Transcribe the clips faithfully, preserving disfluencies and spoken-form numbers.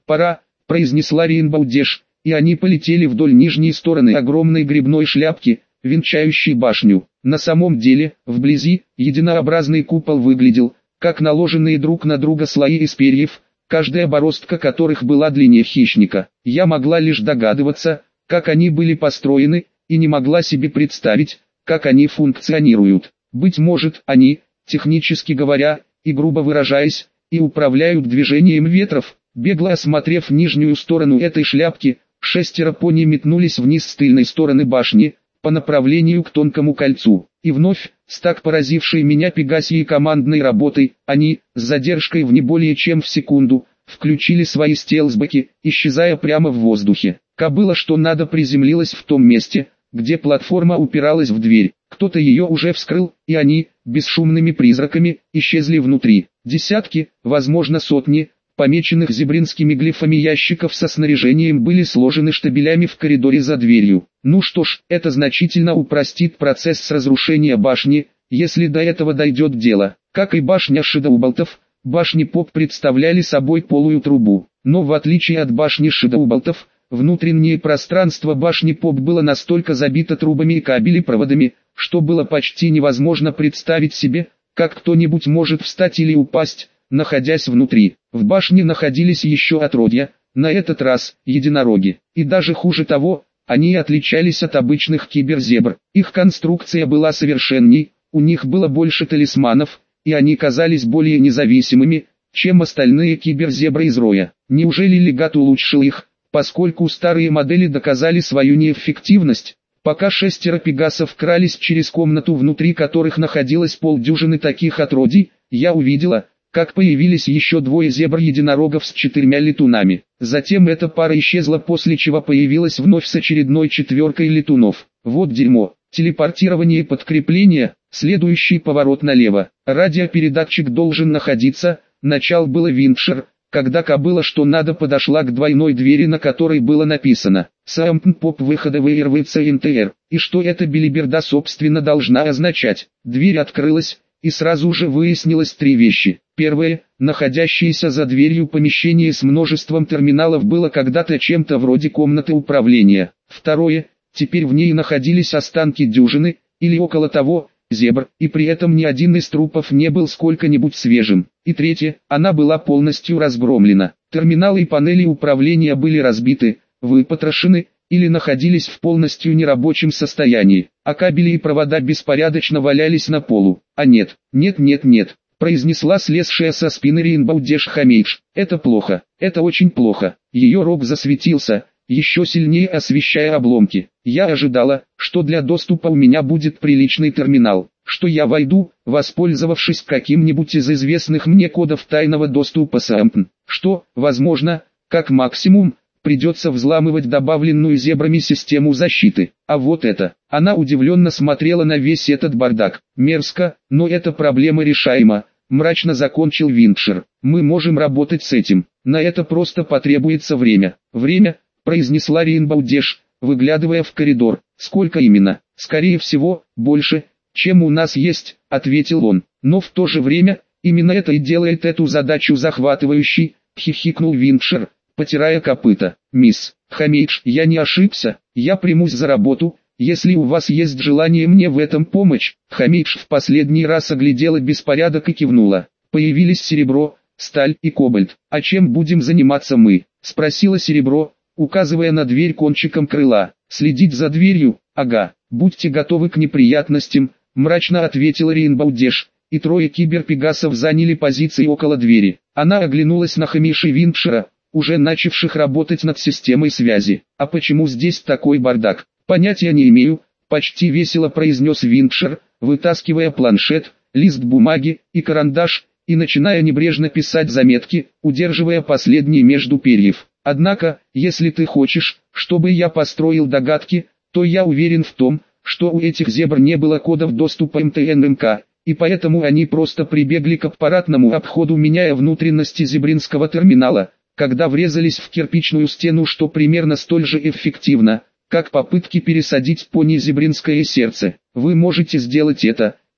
«Пора», — произнесла Рейнбоу Дэш, и они полетели вдоль нижней стороны огромной грибной шляпки, венчающей башню. На самом деле, вблизи, единообразный купол выглядел, как наложенные друг на друга слои из перьев, каждая бороздка которых была длиннее хищника. Я могла лишь догадываться, как они были построены, и не могла себе представить, как они функционируют. Быть может, они, технически говоря, и грубо выражаясь, и управляют движением ветров. Бегло осмотрев нижнюю сторону этой шляпки, шестеро пони метнулись вниз с тыльной стороны башни, по направлению к тонкому кольцу. И вновь, с так поразившей меня Пегасией командной работой, они, с задержкой в не более чем в секунду, включили свои стелсбеки, исчезая прямо в воздухе. Кобыла что надо приземлилась в том месте, где платформа упиралась в дверь. Кто-то ее уже вскрыл, и они, бесшумными призраками, исчезли внутри. Десятки, возможно сотни, помеченных зебринскими глифами ящиков со снаряжением были сложены штабелями в коридоре за дверью. Ну что ж, это значительно упростит процесс разрушения башни, если до этого дойдет дело. Как и башня Шэдоуболтов, башни Поп представляли собой полую трубу. Но в отличие от башни Шэдоуболтов, внутреннее пространство башни Поп было настолько забито трубами и кабелепроводами, что было почти невозможно представить себе, как кто-нибудь может встать или упасть, находясь внутри. В башне находились еще отродья, на этот раз единороги. И даже хуже того, они отличались от обычных киберзебр. Их конструкция была совершенней, у них было больше талисманов, и они казались более независимыми, чем остальные киберзебры из роя. Неужели легат улучшил их, поскольку старые модели доказали свою неэффективность? Пока шестеро пегасов крались через комнату, внутри которых находилось полдюжины таких отродий, я увидела, как появились еще двое зебр-единорогов с четырьмя летунами. Затем эта пара исчезла, после чего появилась вновь с очередной четверкой летунов. Вот дерьмо. Телепортирование подкрепления, следующий поворот налево. Радиопередатчик должен находиться, начал было Винтшир, когда кобыла что надо подошла к двойной двери, на которой было написано «Саампн Поп выхода в эр-вэ-цэ-эн-тэ-эр». И что эта белиберда собственно должна означать? Дверь открылась, и сразу же выяснилось три вещи. Первое, находящееся за дверью помещение с множеством терминалов было когда-то чем-то вроде комнаты управления. Второе, теперь в ней находились останки дюжины, или около того, зебр, и при этом ни один из трупов не был сколько-нибудь свежим. И третье, она была полностью разгромлена. Терминалы и панели управления были разбиты, выпотрошены, или находились в полностью нерабочем состоянии, а кабели и провода беспорядочно валялись на полу. А нет, нет, нет, нет, произнесла слезшая со спины Рейнбоу Дэш Хамейдж. Это плохо, это очень плохо. Ее рог засветился, еще сильнее освещая обломки. Я ожидала, что для доступа у меня будет приличный терминал, что я войду, воспользовавшись каким-нибудь из известных мне кодов тайного доступа Саампн, что, возможно, как максимум, придется взламывать добавленную зебрами систему защиты. А вот это, она удивленно смотрела на весь этот бардак. Мерзко, но эта проблема решаема, мрачно закончил Винтшир. Мы можем работать с этим, на это просто потребуется время. Время, произнесла Рейнбоу Дэш, выглядывая в коридор. Сколько именно? Скорее всего, больше, чем у нас есть, ответил он. Но в то же время, именно это и делает эту задачу захватывающей, хихикнул Винтшир, потирая копыта. Мисс Хамейдж, я не ошибся, я примусь за работу, если у вас есть желание мне в этом помочь. Хамейдж в последний раз оглядела беспорядок и кивнула. Появились серебро, сталь и кобальт. А чем будем заниматься мы? Спросила серебро, указывая на дверь кончиком крыла. Следить за дверью, ага, будьте готовы к неприятностям, мрачно ответила Рейнбоу Дэш, и трое киберпегасов заняли позиции около двери. Она оглянулась на Хамейдж и Винтшира, уже начавших работать над системой связи. А почему здесь такой бардак? Понятия не имею, почти весело произнес Винтшир, вытаскивая планшет, лист бумаги и карандаш, и начиная небрежно писать заметки, удерживая последние между перьев. Однако, если ты хочешь, чтобы я построил догадки, то я уверен в том, что у этих зебр не было кодов доступа эм тэ эн эм ка, и поэтому они просто прибегли к аппаратному обходу, меняя внутренности зебринского терминала, когда врезались в кирпичную стену, что примерно столь же эффективно, как попытки пересадить пони зебринское сердце. Вы можете сделать это,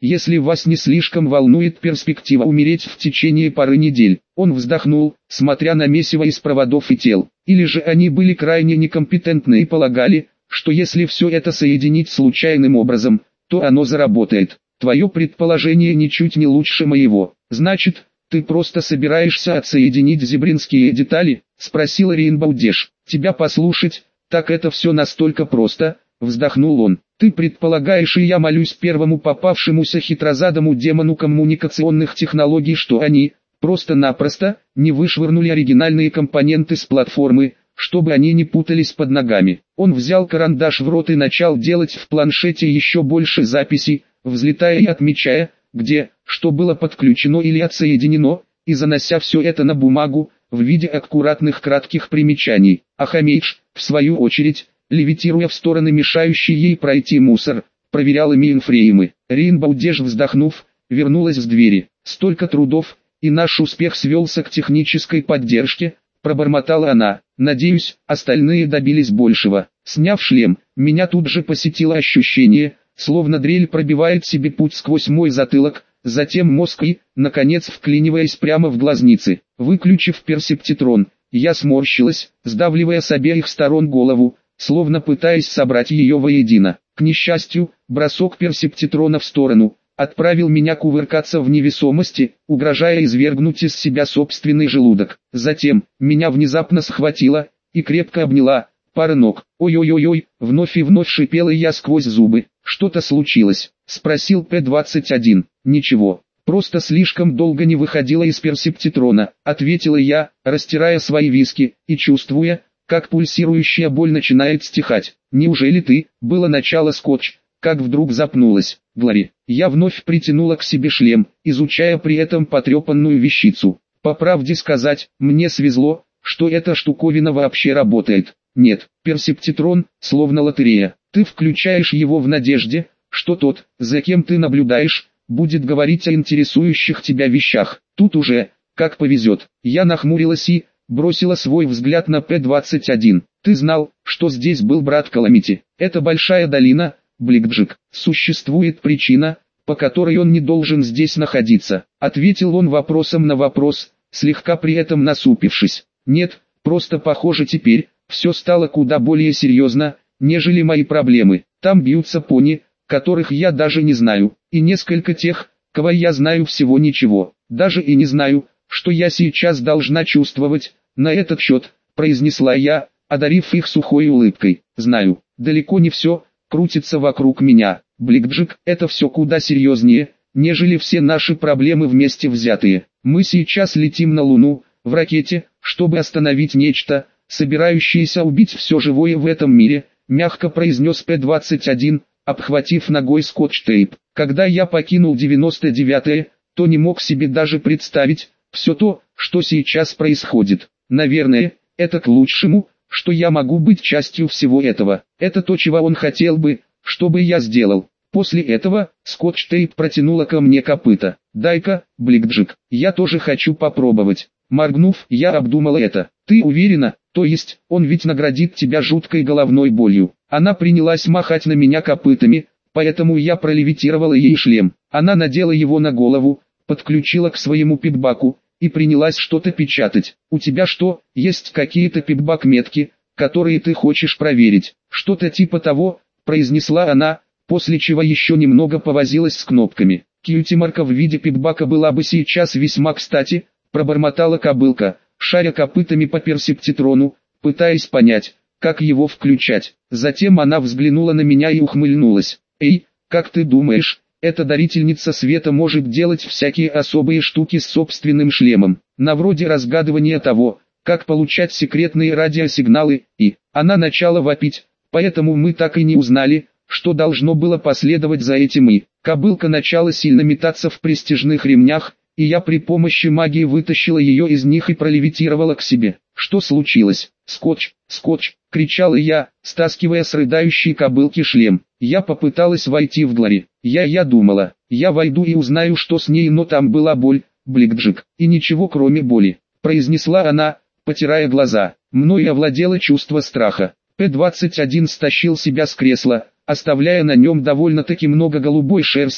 если вас не слишком волнует перспектива умереть в течение пары недель. Он вздохнул, смотря на месиво из проводов и тел. Или же они были крайне некомпетентны и полагали, что если все это соединить случайным образом, то оно заработает. Твое предположение ничуть не лучше моего. Значит, ты просто собираешься отсоединить зебринские детали? Спросил Рейнбоу Дэш. Тебя послушать, так это все настолько просто, вздохнул он. Ты предполагаешь, и я молюсь первому попавшемуся хитрозадому демону коммуникационных технологий, что они просто-напросто не вышвырнули оригинальные компоненты с платформы, чтобы они не путались под ногами. Он взял карандаш в рот и начал делать в планшете еще больше записей, взлетая и отмечая, где, что было подключено или отсоединено, и занося все это на бумагу, в виде аккуратных кратких примечаний. А Хамейдж, в свою очередь, левитируя в стороны мешающий ей пройти мусор, проверяла мейнфреймы. Рейнбоу Дэш, вздохнув, вернулась в двери. Столько трудов, и наш успех свелся к технической поддержке, пробормотала она. Надеюсь, остальные добились большего. Сняв шлем, меня тут же посетило ощущение, словно дрель пробивает себе путь сквозь мой затылок, затем мозг и, наконец, вклиниваясь прямо в глазницы. Выключив персептитрон, я сморщилась, сдавливая с обеих сторон голову, словно пытаясь собрать ее воедино. К несчастью, бросок персептитрона в сторону отправил меня кувыркаться в невесомости, угрожая извергнуть из себя собственный желудок. Затем, меня внезапно схватила и крепко обняла пара ног. Ой-ой-ой-ой, вновь и вновь шипела я сквозь зубы. Что-то случилось? Спросил П двадцать один. Ничего, просто слишком долго не выходила из персептитрона, ответила я, растирая свои виски и чувствуя, как пульсирующая боль начинает стихать. Неужели ты, было начало скотч, как вдруг запнулась. Глори, я вновь притянула к себе шлем, изучая при этом потрепанную вещицу. По правде сказать, мне свезло, что эта штуковина вообще работает. Нет, персептитрон, словно лотерея. Ты включаешь его в надежде, что тот, за кем ты наблюдаешь, будет говорить о интересующих тебя вещах. Тут уже, как повезет. Я нахмурилась и бросила свой взгляд на П двадцать один. Ты знал, что здесь был брат Каламити. Это большая долина, Бликджик. Существует причина, по которой он не должен здесь находиться. Ответил он вопросом на вопрос, слегка при этом насупившись. Нет, просто похоже теперь, все стало куда более серьезно, нежели мои проблемы. Там бьются пони, которых я даже не знаю, и несколько тех, кого я знаю всего ничего. Даже и не знаю, что я сейчас должна чувствовать на этот счет, произнесла я, одарив их сухой улыбкой. Знаю, далеко не все крутится вокруг меня. Бликджик, это все куда серьезнее, нежели все наши проблемы вместе взятые. Мы сейчас летим на Луну, в ракете, чтобы остановить нечто, собирающееся убить все живое в этом мире, мягко произнес П двадцать один, обхватив ногой скотч-тейп. Когда я покинул девяносто девятое, то не мог себе даже представить все то, что сейчас происходит. Наверное, это к лучшему, что я могу быть частью всего этого. Это то, чего он хотел бы, чтобы я сделал. После этого, скотч-тейп протянула ко мне копыта. Дай-ка, Бликджик, я тоже хочу попробовать. Моргнув, я обдумала это. Ты уверена? То есть, он ведь наградит тебя жуткой головной болью. Она принялась махать на меня копытами, поэтому я пролевитировала ей шлем. Она надела его на голову, подключила к своему пипбаку и принялась что-то печатать. У тебя что, есть какие-то пипбак-метки, которые ты хочешь проверить? Что-то типа того, произнесла она, после чего еще немного повозилась с кнопками. Кьюти-марка в виде пипбака была бы сейчас весьма кстати, пробормотала кобылка, шаря копытами по персептитрону, пытаясь понять, как его включать. Затем она взглянула на меня и ухмыльнулась. «Эй, как ты думаешь, эта дарительница света может делать всякие особые штуки с собственным шлемом, на вроде разгадывания того, как получать секретные радиосигналы, и...» Она начала вопить, поэтому мы так и не узнали, что должно было последовать за этим и... Кобылка начала сильно метаться в престижных ремнях, и я при помощи магии вытащила ее из них и пролевитировала к себе. Что случилось? «Скотч, скотч!» — кричала я, стаскивая с рыдающей кобылки шлем. Я попыталась войти в Глори. Я я думала, я войду и узнаю, что с ней, но там была боль, Бликджик, и ничего кроме боли, произнесла она, потирая глаза. Мною овладело чувство страха. П двадцать один стащил себя с кресла, оставляя на нем довольно-таки много голубой шерсти,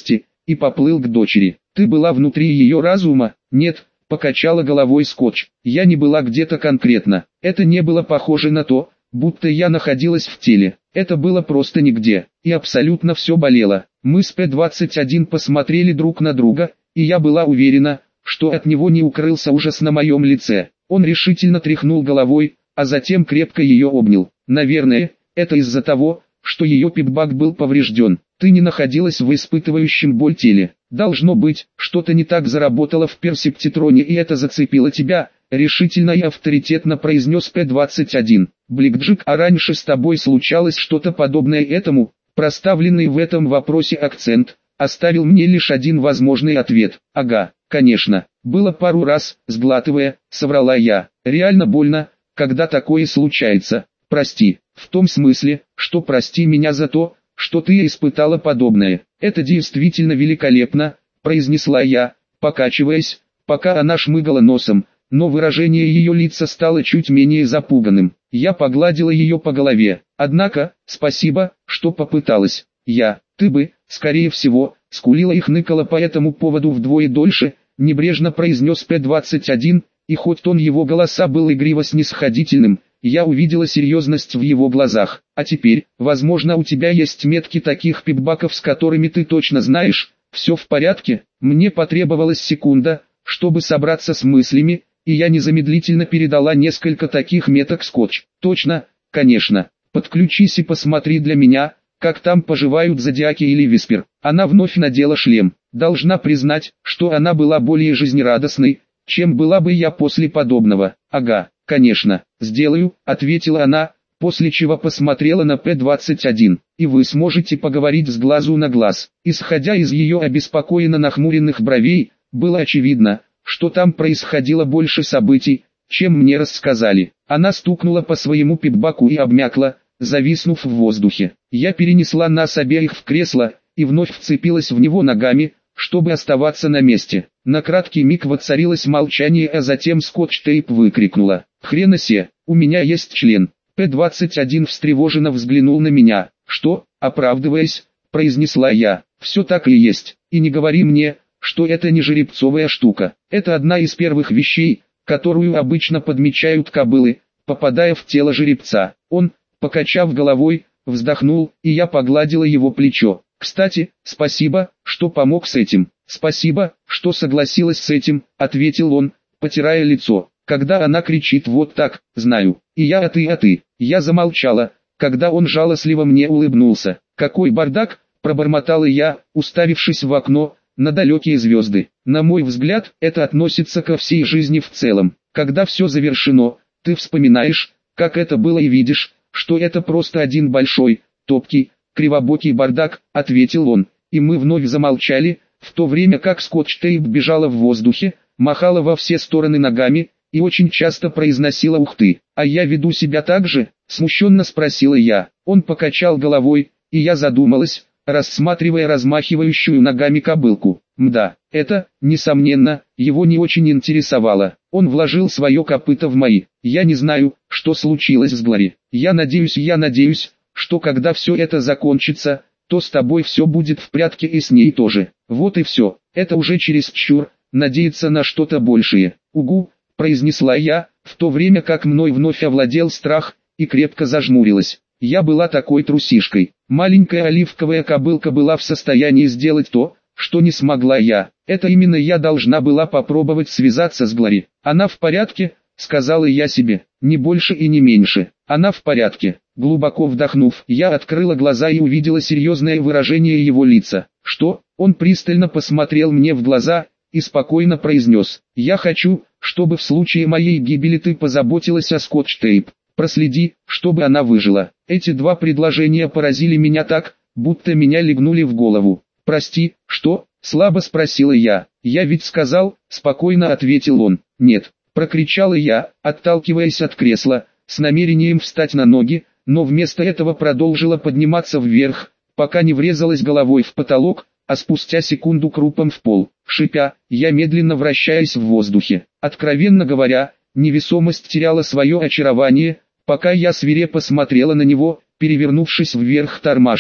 и поплыл к дочери. Ты была внутри ее разума? Нет, покачала головой Скотч. Я не была где-то конкретно. Это не было похоже на то, будто я находилась в теле. Это было просто нигде, и абсолютно все болело. Мы с П двадцать один посмотрели друг на друга, и я была уверена, что от него не укрылся ужас на моем лице. Он решительно тряхнул головой, а затем крепко ее обнял. Наверное, это из-за того, что ее пипбак был поврежден. Ты не находилась в испытывающем боль теле. Должно быть, что-то не так заработало в персептитроне, и это зацепило тебя, решительно и авторитетно произнес П двадцать один. Бликджик, а раньше с тобой случалось что-то подобное этому? Проставленный в этом вопросе акцент оставил мне лишь один возможный ответ. Ага, конечно, было пару раз, сглатывая, соврала я. Реально больно, когда такое случается. Прости, в том смысле, что прости меня за то, что ты испытала подобное. Это действительно великолепно, произнесла я, покачиваясь, пока она шмыгала носом, но выражение ее лица стало чуть менее запуганным. Я погладила ее по голове. Однако, спасибо, что попыталась. Я, ты бы, скорее всего, скулила и хныкала по этому поводу вдвое дольше, небрежно произнес П двадцать один, и хоть тон его голоса был игриво-снисходительным, я увидела серьезность в его глазах. А теперь, возможно, у тебя есть метки таких пипбаков, с которыми ты точно знаешь, все в порядке. Мне потребовалась секунда, чтобы собраться с мыслями, и я незамедлительно передала несколько таких меток Скотч. Точно, конечно. Подключись и посмотри для меня, как там поживают Зодиаки или Виспер. Она вновь надела шлем. Должна признать, что она была более жизнерадостной, чем была бы я после подобного. Ага, конечно, сделаю, ответила она, после чего посмотрела на П двадцать один. И вы сможете поговорить с глазу на глаз. Исходя из ее обеспокоенно нахмуренных бровей, было очевидно, что там происходило больше событий, чем мне рассказали. Она стукнула по своему пипбаку и обмякла, зависнув в воздухе. Я перенесла нас обеих в кресло, и вновь вцепилась в него ногами, чтобы оставаться на месте. На краткий миг воцарилось молчание, а затем Скотч-Тейп выкрикнула: «Хрена се, у меня есть член». П двадцать один встревоженно взглянул на меня. «Что?» — оправдываясь, произнесла я. «Все так и есть. И не говори мне, что это не жеребцовая штука. Это одна из первых вещей, которую обычно подмечают кобылы, попадая в тело жеребца». Он, покачав головой, вздохнул, и я погладила его плечо. «Кстати, спасибо, что помог с этим». «Спасибо, что согласилась с этим», — ответил он, потирая лицо. «Когда она кричит вот так, знаю. И я, а ты, а ты». Я замолчала, когда он жалостливо мне улыбнулся. «Какой бардак», — пробормотала я, уставившись в окно, на далекие звезды. На мой взгляд, это относится ко всей жизни в целом. Когда все завершено, ты вспоминаешь, как это было, и видишь, что это просто один большой, топкий, кривобокий бардак, ответил он. И мы вновь замолчали, в то время как Скотч-Тейп бежала в воздухе, махала во все стороны ногами, и очень часто произносила «ух ты». «А я веду себя так же?» — смущенно спросила я. Он покачал головой, и я задумалась, рассматривая размахивающую ногами кобылку. Мда, это, несомненно, его не очень интересовало. Он вложил свое копыто в мои. Я не знаю, что случилось с Глори. Я надеюсь, я надеюсь, что когда все это закончится, то с тобой все будет в порядке и с ней тоже. Вот и все. Это уже чересчур, надеяться на что-то большее. Угу, произнесла я, в то время как мной вновь овладел страх, и крепко зажмурилась. Я была такой трусишкой. Маленькая оливковая кобылка была в состоянии сделать то, что не смогла я. Это именно я должна была попробовать связаться с Глори. Она в порядке, сказала я себе, не больше и не меньше. Она в порядке. Глубоко вдохнув, я открыла глаза и увидела серьезное выражение его лица. Что? Он пристально посмотрел мне в глаза и спокойно произнес: «Я хочу, чтобы в случае моей гибели ты позаботилась о Скотч-Тейп. Проследи, чтобы она выжила». Эти два предложения поразили меня так, будто меня легнули в голову. «Прости, что?» — слабо спросила я. «Я ведь сказал», — спокойно ответил он. «Нет», — прокричала я, отталкиваясь от кресла, с намерением встать на ноги, но вместо этого продолжила подниматься вверх, пока не врезалась головой в потолок, а спустя секунду крупом в пол. Шипя, я медленно вращаясь в воздухе. Откровенно говоря, невесомость теряла свое очарование, пока я свирепо смотрела на него, перевернувшись вверх тормашками.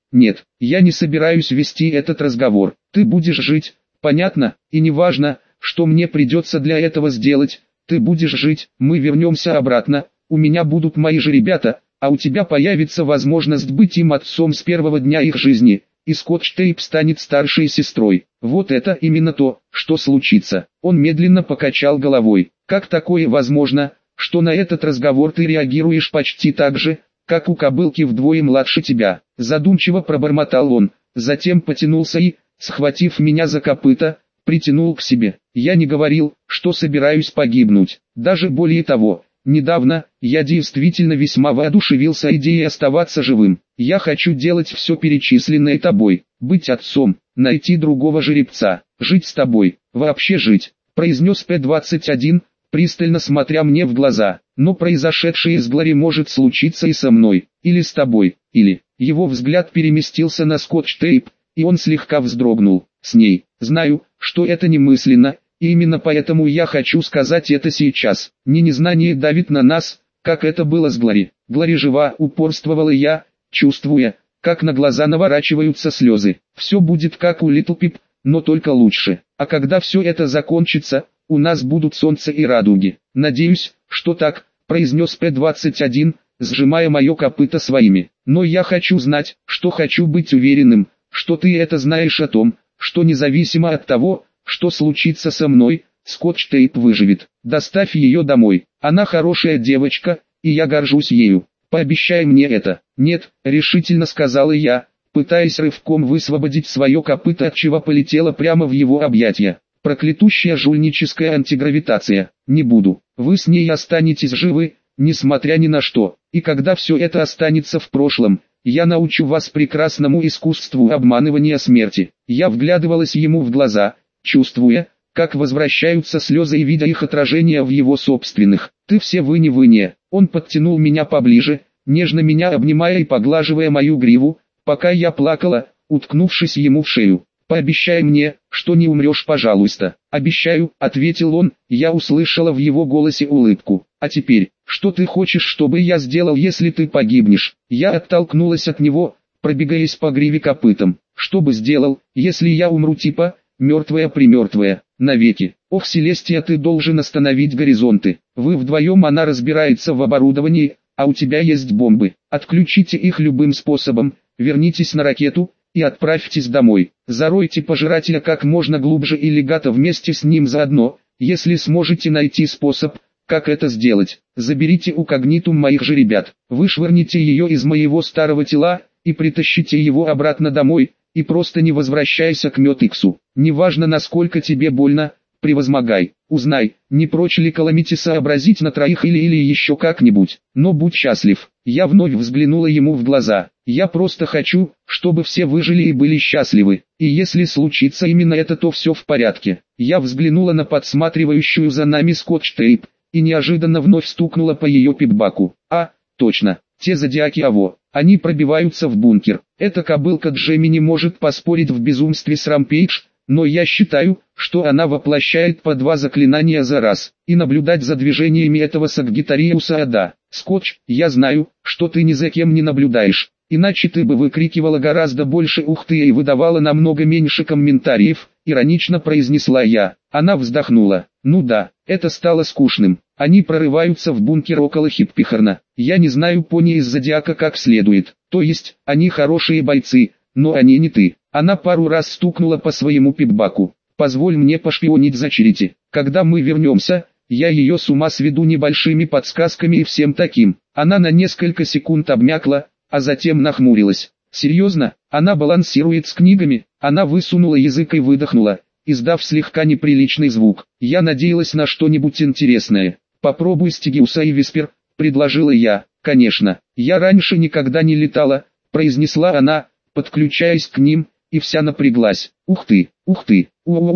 Нет, я не собираюсь вести этот разговор. Ты будешь жить, понятно, и неважно, что мне придется для этого сделать, ты будешь жить, мы вернемся обратно, у меня будут мои же ребята, а у тебя появится возможность быть им отцом с первого дня их жизни, и Скотч-Тейп станет старшей сестрой. Вот это именно то, что случится. Он медленно покачал головой. Как такое возможно, что на этот разговор ты реагируешь почти так же, как у кобылки вдвое младше тебя? Задумчиво пробормотал он, затем потянулся и, схватив меня за копыта, притянул к себе. Я не говорил, что собираюсь погибнуть. Даже более того, недавно, я действительно весьма воодушевился идеей оставаться живым. Я хочу делать все перечисленное тобой, быть отцом, найти другого жеребца, жить с тобой, вообще жить, произнес П двадцать один, пристально смотря мне в глаза. Но произошедшее с Глори может случиться и со мной, или с тобой, или... Его взгляд переместился на Скотч-Тейп, и он слегка вздрогнул. С ней. Знаю, что это немысленно, и именно поэтому я хочу сказать это сейчас. Не незнание давит на нас, как это было с Глори. Глори жива, упорствовала я, чувствуя, как на глаза наворачиваются слезы. Все будет как у Литл Пип, но только лучше. А когда все это закончится, у нас будут солнце и радуги. Надеюсь, что так, произнес П двадцать один, сжимая мое копыто своими. Но я хочу знать, что хочу быть уверенным, что ты это знаешь о том, что независимо от того, что случится со мной, Скотч-Тейп выживет. Доставь ее домой. Она хорошая девочка, и я горжусь ею. Пообещай мне это. Нет, решительно сказала я, пытаясь рывком высвободить свое копыто, от чего полетело прямо в его объятия. Проклятущая жульническая антигравитация. Не буду. Вы с ней останетесь живы, несмотря ни на что. И когда все это останется в прошлом, я научу вас прекрасному искусству обманывания смерти. Я вглядывалась ему в глаза, чувствуя, как возвращаются слезы и видя их отражение в его собственных. Ты все выне-выне. Он подтянул меня поближе, нежно меня обнимая и поглаживая мою гриву, пока я плакала, уткнувшись ему в шею. «Пообещай мне, что не умрешь, пожалуйста». «Обещаю», — ответил он, я услышала в его голосе улыбку. «А теперь, что ты хочешь, чтобы я сделал, если ты погибнешь?» Я оттолкнулась от него, пробегаясь по гриве копытом. «Что бы сделал, если я умру типа, мертвая-примертвая, навеки? Ох, Селестия, ты должен остановить горизонты. Вы вдвоем, она разбирается в оборудовании, а у тебя есть бомбы. Отключите их любым способом, вернитесь на ракету и отправьтесь домой. Заройте пожирателя как можно глубже и легато вместе с ним заодно, если сможете найти способ, как это сделать. Заберите у Когнитум моих же ребят, вышвырните ее из моего старого тела и притащите его обратно домой, и просто не возвращайся к Мётиксу. Неважно, насколько тебе больно, превозмогай. Узнай, не прочь ли Каламити сообразить на троих или или еще как-нибудь. Но будь счастлив. Я вновь взглянула ему в глаза. Я просто хочу, чтобы все выжили и были счастливы. И если случится именно это, то все в порядке. Я взглянула на подсматривающую за нами Скотч-Тейп, и неожиданно вновь стукнула по ее пипбаку. А, точно, те зодиаки Аво. Они пробиваются в бункер. Эта кобылка Джемми не может поспорить в безумстве с Рампейдж, но я считаю, что она воплощает по два заклинания за раз, и наблюдать за движениями этого Саггитариуса ада. Скотч, я знаю, что ты ни за кем не наблюдаешь, иначе ты бы выкрикивала гораздо больше ух ты и выдавала намного меньше комментариев, иронично произнесла я. Она вздохнула. Ну да, это стало скучным. Они прорываются в бункер около Хиппихорна. Я не знаю пони из Зодиака как следует, то есть, они хорошие бойцы, но они не ты. Она пару раз стукнула по своему пипбаку. Позволь мне пошпионить за Черити. Когда мы вернемся, я ее с ума сведу небольшими подсказками и всем таким. Она на несколько секунд обмякла, а затем нахмурилась. Серьезно? Она балансирует с книгами? Она высунула язык и выдохнула, издав слегка неприличный звук. Я надеялась на что-нибудь интересное. Попробуй Стигиуса и Виспер, предложила я. Конечно, я раньше никогда не летала, произнесла она, подключаясь к ним, и вся напряглась. Ух ты, ух ты,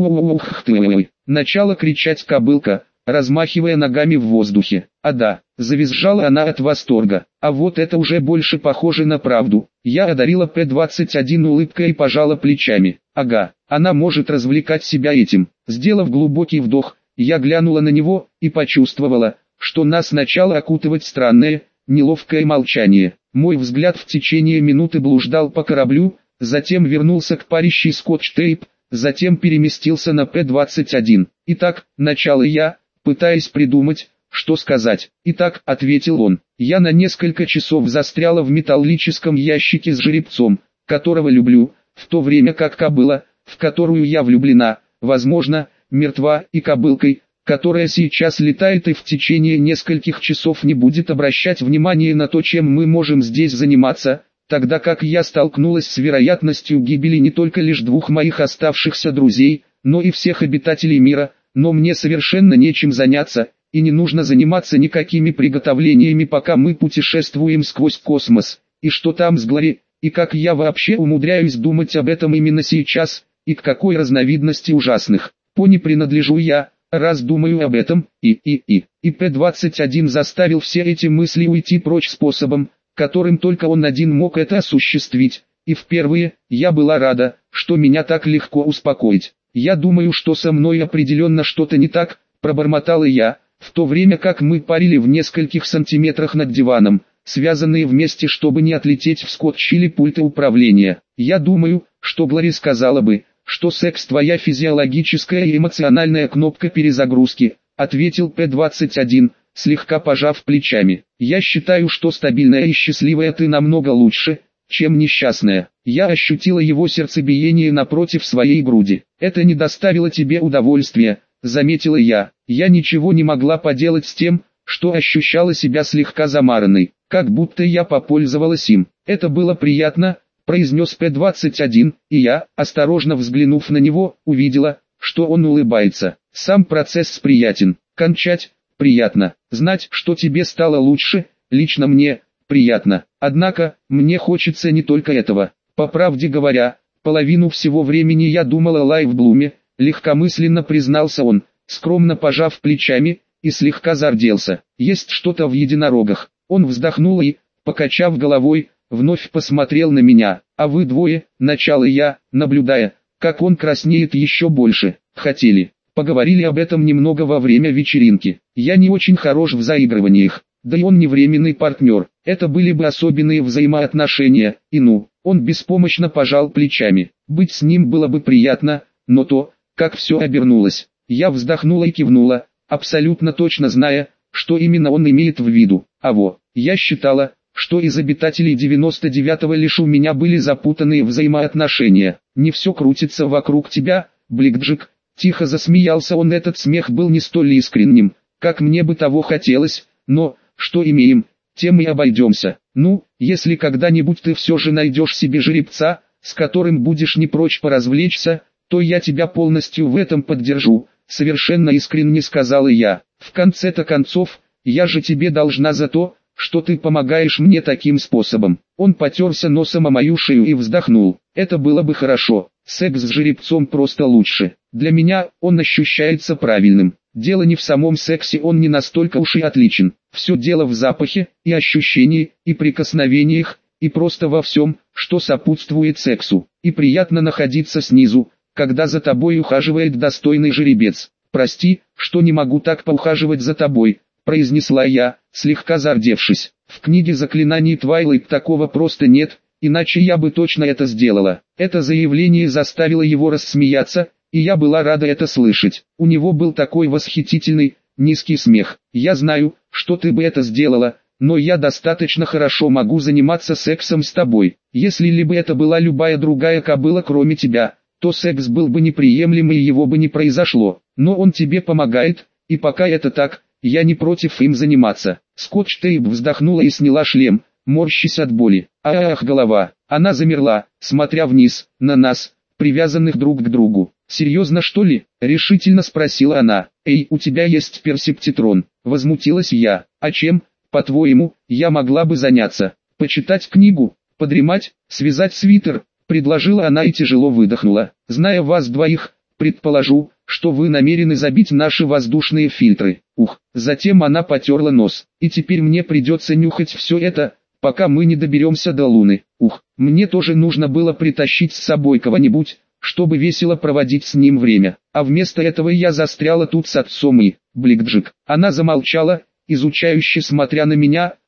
ух ты. Начала кричать кобылка, размахивая ногами в воздухе. А да, завизжала она от восторга. А вот это уже больше похоже на правду. Я одарила П двадцать один улыбкой и пожала плечами. Ага, она может развлекать себя этим. Сделав глубокий вдох, я глянула на него и почувствовала, что нас начало окутывать странное, неловкое молчание. Мой взгляд в течение минуты блуждал по кораблю, затем вернулся к парящей скотч-тейп, затем переместился на П двадцать один. «Итак», — начал я, пытаясь придумать, что сказать. «Итак», — ответил он, — «я на несколько часов застряла в металлическом ящике с жеребцом, которого люблю, в то время как кобыла, в которую я влюблена, возможно, мертва, и кобылкой, которая сейчас летает и в течение нескольких часов не будет обращать внимания на то, чем мы можем здесь заниматься, тогда как я столкнулась с вероятностью гибели не только лишь двух моих оставшихся друзей, но и всех обитателей мира, но мне совершенно нечем заняться, и не нужно заниматься никакими приготовлениями, пока мы путешествуем сквозь космос, и что там с Глори, и как я вообще умудряюсь думать об этом именно сейчас, и к какой разновидности ужасных пони принадлежу я, раз думаю об этом, и, и, и, и П двадцать один заставил все эти мысли уйти прочь способом, которым только он один мог это осуществить, и впервые, я была рада, что меня так легко успокоить. «Я думаю, что со мной определенно что-то не так», — пробормотала я, в то время как мы парили в нескольких сантиметрах над диваном, связанные вместе, чтобы не отлететь в скотч или пульты управления. «Я думаю, что Глори сказала бы, что секс твоя физиологическая и эмоциональная кнопка перезагрузки», — ответил П двадцать один, слегка пожав плечами. «Я считаю, что стабильная и счастливая ты намного лучше, чем несчастная». Я ощутила его сердцебиение напротив своей груди. «Это не доставило тебе удовольствия», — заметила я. Я ничего не могла поделать с тем, что ощущала себя слегка замаранной, как будто я попользовалась им. «Это было приятно», — произнес П двадцать один, и я, осторожно взглянув на него, увидела, что он улыбается. «Сам процесс приятен. Кончать — приятно. Знать, что тебе стало лучше, лично мне — приятно. Однако, мне хочется не только этого. По правде говоря, половину всего времени я думала о Лайфблуме», — легкомысленно признался он, скромно пожав плечами, и слегка зарделся. «Есть что-то в единорогах». Он вздохнул и, покачав головой, вновь посмотрел на меня. «А вы двое», — начала я, наблюдая, как он краснеет еще больше. «Хотели. Поговорили об этом немного во время вечеринки. Я не очень хорош в заигрываниях, да и он не временный партнер. Это были бы особенные взаимоотношения, и ну». Он беспомощно пожал плечами. «Быть с ним было бы приятно, но то, как все обернулось». Я вздохнула и кивнула, абсолютно точно зная, что именно он имеет в виду. А во, я считала, что из обитателей девяносто девятого лишь у меня были запутанные взаимоотношения. «Не все крутится вокруг тебя, Бликджик», — тихо засмеялся он. Этот смех был не столь искренним, как мне бы того хотелось, но, что имеем, тем и обойдемся. «Ну, если когда-нибудь ты все же найдешь себе жеребца, с которым будешь не прочь поразвлечься, то я тебя полностью в этом поддержу», — совершенно искренне сказала я. «В конце-то концов, я же тебе должна за то, что ты помогаешь мне таким способом». Он потерся носом о мою шею и вздохнул. «Это было бы хорошо. Секс с жеребцом просто лучше. Для меня он ощущается правильным. Дело не в самом сексе, он не настолько уж и отличен. Все дело в запахе, и ощущении, и прикосновениях, и просто во всем, что сопутствует сексу. И приятно находиться снизу, когда за тобой ухаживает достойный жеребец. Прости, что не могу так поухаживать за тобой», — произнесла я, слегка зардевшись. «В книге заклинаний Твайлайт такого просто нет, иначе я бы точно это сделала». Это заявление заставило его рассмеяться, и я была рада это слышать. У него был такой восхитительный, низкий смех. «Я знаю, что ты бы это сделала, но я достаточно хорошо могу заниматься сексом с тобой. Если ли бы это была любая другая кобыла кроме тебя, то секс был бы неприемлем и его бы не произошло. Но он тебе помогает, и пока это так, я не против им заниматься». Скотч-тейп вздохнула и сняла шлем, морщась от боли. «Ах, голова!» Она замерла, смотря вниз, на нас, привязанных друг к другу. «Серьезно, что ли?» — решительно спросила она. «Эй, у тебя есть персептитрон?» — возмутилась я. «А чем, по-твоему, я могла бы заняться? Почитать книгу? Подремать? Связать свитер?» — предложила она и тяжело выдохнула. «Зная вас двоих, предположу, что вы намерены забить наши воздушные фильтры». Ух, затем она потерла нос. «И теперь мне придется нюхать все это, пока мы не доберемся до Луны. Ух, мне тоже нужно было притащить с собой кого-нибудь, чтобы весело проводить с ним время. А вместо этого я застряла тут с отцом и...» Бликджик. Она замолчала, изучающе смотря на меня,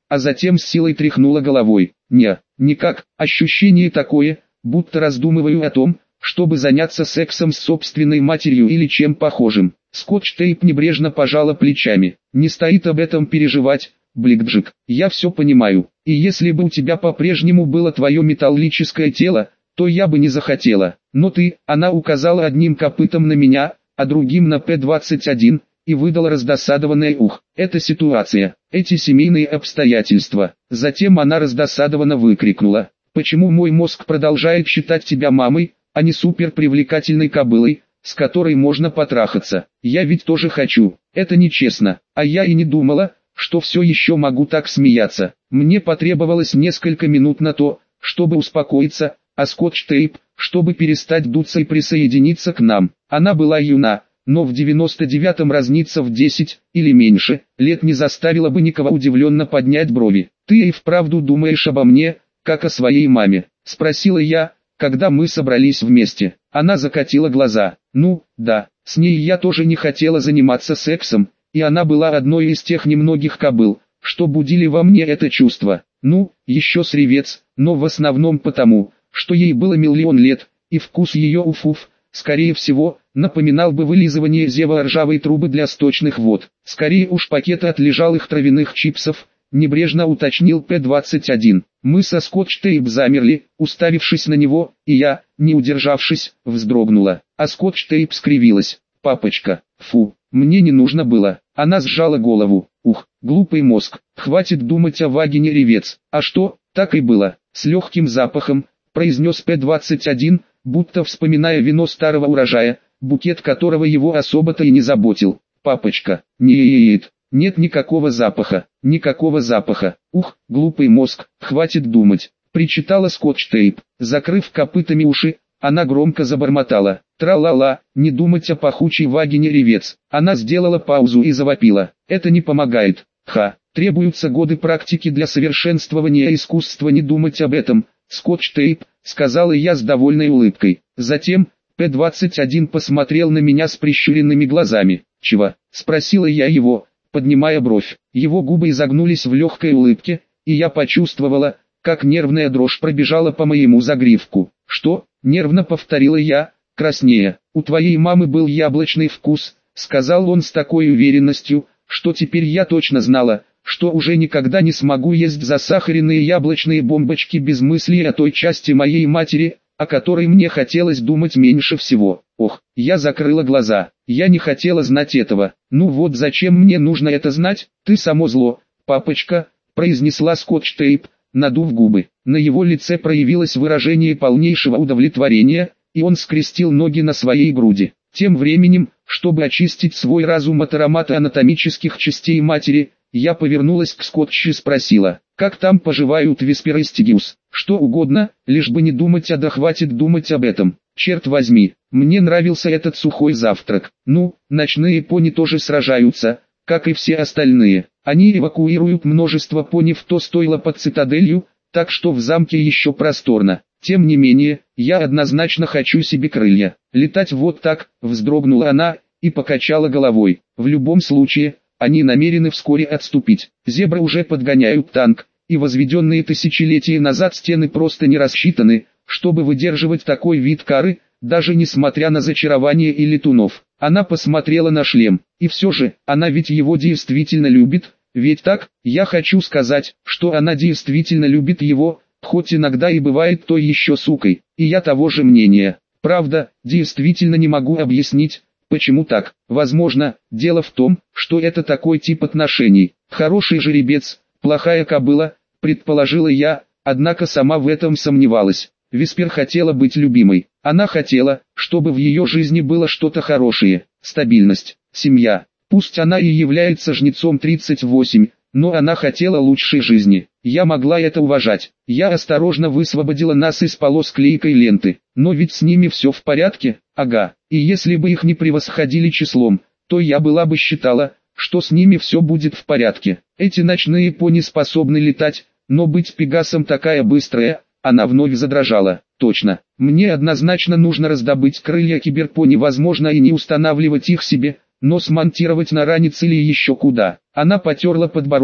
а затем с силой тряхнула головой. Не, никак, ощущение такое, будто раздумываю о том, чтобы заняться сексом с собственной матерью или чем похожим. Скотч-тейп небрежно пожала плечами. Не стоит об этом переживать, Бликджик, я все понимаю. И если бы у тебя по-прежнему было твое металлическое тело, то я бы не захотела. Но ты, она указала одним копытом на меня, а другим на П двадцать один, и выдала раздосадованное ух. Это ситуация, эти семейные обстоятельства. Затем она раздосадованно выкрикнула: почему мой мозг продолжает считать тебя мамой, а не суперпривлекательной кобылой, с которой можно потрахаться? Я ведь тоже хочу, это нечестно, а я и не думала, что все еще могу так смеяться. Мне потребовалось несколько минут на то, чтобы успокоиться, а Скотч-тейп, чтобы перестать дуться и присоединиться к нам. Она была юна, но в девяносто девятом разниться в десять, или меньше, лет не заставила бы никого удивленно поднять брови. «Ты и вправду думаешь обо мне, как о своей маме?» – спросила я, когда мы собрались вместе. Она закатила глаза. «Ну, да, с ней я тоже не хотела заниматься сексом, и она была одной из тех немногих кобыл, что будили во мне это чувство. Ну, еще сревец, но в основном потому, что ей было миллион лет, и вкус ее уфуф, скорее всего, напоминал бы вылизывание зева ржавой трубы для сточных вод. Скорее уж пакета от лежалых травяных чипсов, небрежно уточнил П двадцать один. Мы со Скотч-тейп замерли, уставившись на него, и я, не удержавшись, вздрогнула. А Скотч-тейп скривилась. «Папочка, фу, мне не нужно было». Она сжала голову. «Ух, глупый мозг, хватит думать о вагине, ревец». «А что, так и было, с легким запахом», произнес П двадцать один, будто вспоминая вино старого урожая, букет которого его особо-то и не заботил. «Папочка, нет, нет никакого запаха, никакого запаха. Ух, глупый мозг, хватит думать», причитала Скотч-тейп. Закрыв копытами уши, она громко забормотала: «Тра-ла-ла, не думать о пахучей вагине, ревец». Она сделала паузу и завопила: «Это не помогает. Ха, требуются годы практики для совершенствования искусства не думать об этом, Скотч-тейп», сказала я с довольной улыбкой. Затем П двадцать один посмотрел на меня с прищуренными глазами. «Чего?» – спросила я его, поднимая бровь. Его губы изогнулись в легкой улыбке, и я почувствовала, как нервная дрожь пробежала по моему загривку. «Что?» – нервно повторила я, краснея. «У твоей мамы был яблочный вкус», – сказал он с такой уверенностью, что теперь я точно знала, что уже никогда не смогу есть засахаренные яблочные бомбочки без мысли о той части моей матери, о которой мне хотелось думать меньше всего. Ох, я закрыла глаза, я не хотела знать этого. «Ну вот зачем мне нужно это знать? Ты само зло, папочка», произнесла Скотч-тейп, надув губы. На его лице проявилось выражение полнейшего удовлетворения, и он скрестил ноги на своей груди. Тем временем, чтобы очистить свой разум от аромата анатомических частей матери, я повернулась к Скотчу и спросила: «Как там поживают Виспер и Стигиус?» «Что угодно, лишь бы не думать, а да хватит думать об этом. Черт возьми, мне нравился этот сухой завтрак. Ну, ночные пони тоже сражаются, как и все остальные. Они эвакуируют множество пони в то стойло под цитаделью, так что в замке еще просторно. Тем не менее, я однозначно хочу себе крылья. Летать вот так», вздрогнула она и покачала головой. «В любом случае, они намерены вскоре отступить. Зебры уже подгоняют танк, и возведенные тысячелетия назад стены просто не рассчитаны, чтобы выдерживать такой вид кары, даже несмотря на зачарование и летунов». Она посмотрела на шлем. «И все же, она ведь его действительно любит, ведь так? Я хочу сказать, что она действительно любит его, хоть иногда и бывает той еще сукой, и я того же мнения. Правда, действительно не могу объяснить, почему так. Возможно, дело в том, что это такой тип отношений. Хороший жеребец, плохая кобыла», предположила я, однако сама в этом сомневалась. Виспер хотела быть любимой. Она хотела, чтобы в ее жизни было что-то хорошее, стабильность, семья. Пусть она и является жнецом тридцать восемь, но она хотела лучшей жизни. Я могла это уважать. Я осторожно высвободила нас из полос клейкой ленты. Но ведь с ними все в порядке, ага. И если бы их не превосходили числом, то я была бы считала, что с ними все будет в порядке. Эти ночные пони способны летать, но быть пегасом такая быстрая. Она вновь задрожала. «Точно, мне однозначно нужно раздобыть крылья киберпони, возможно и не устанавливать их себе, но смонтировать на ранец или еще куда». Она потерла подбородок,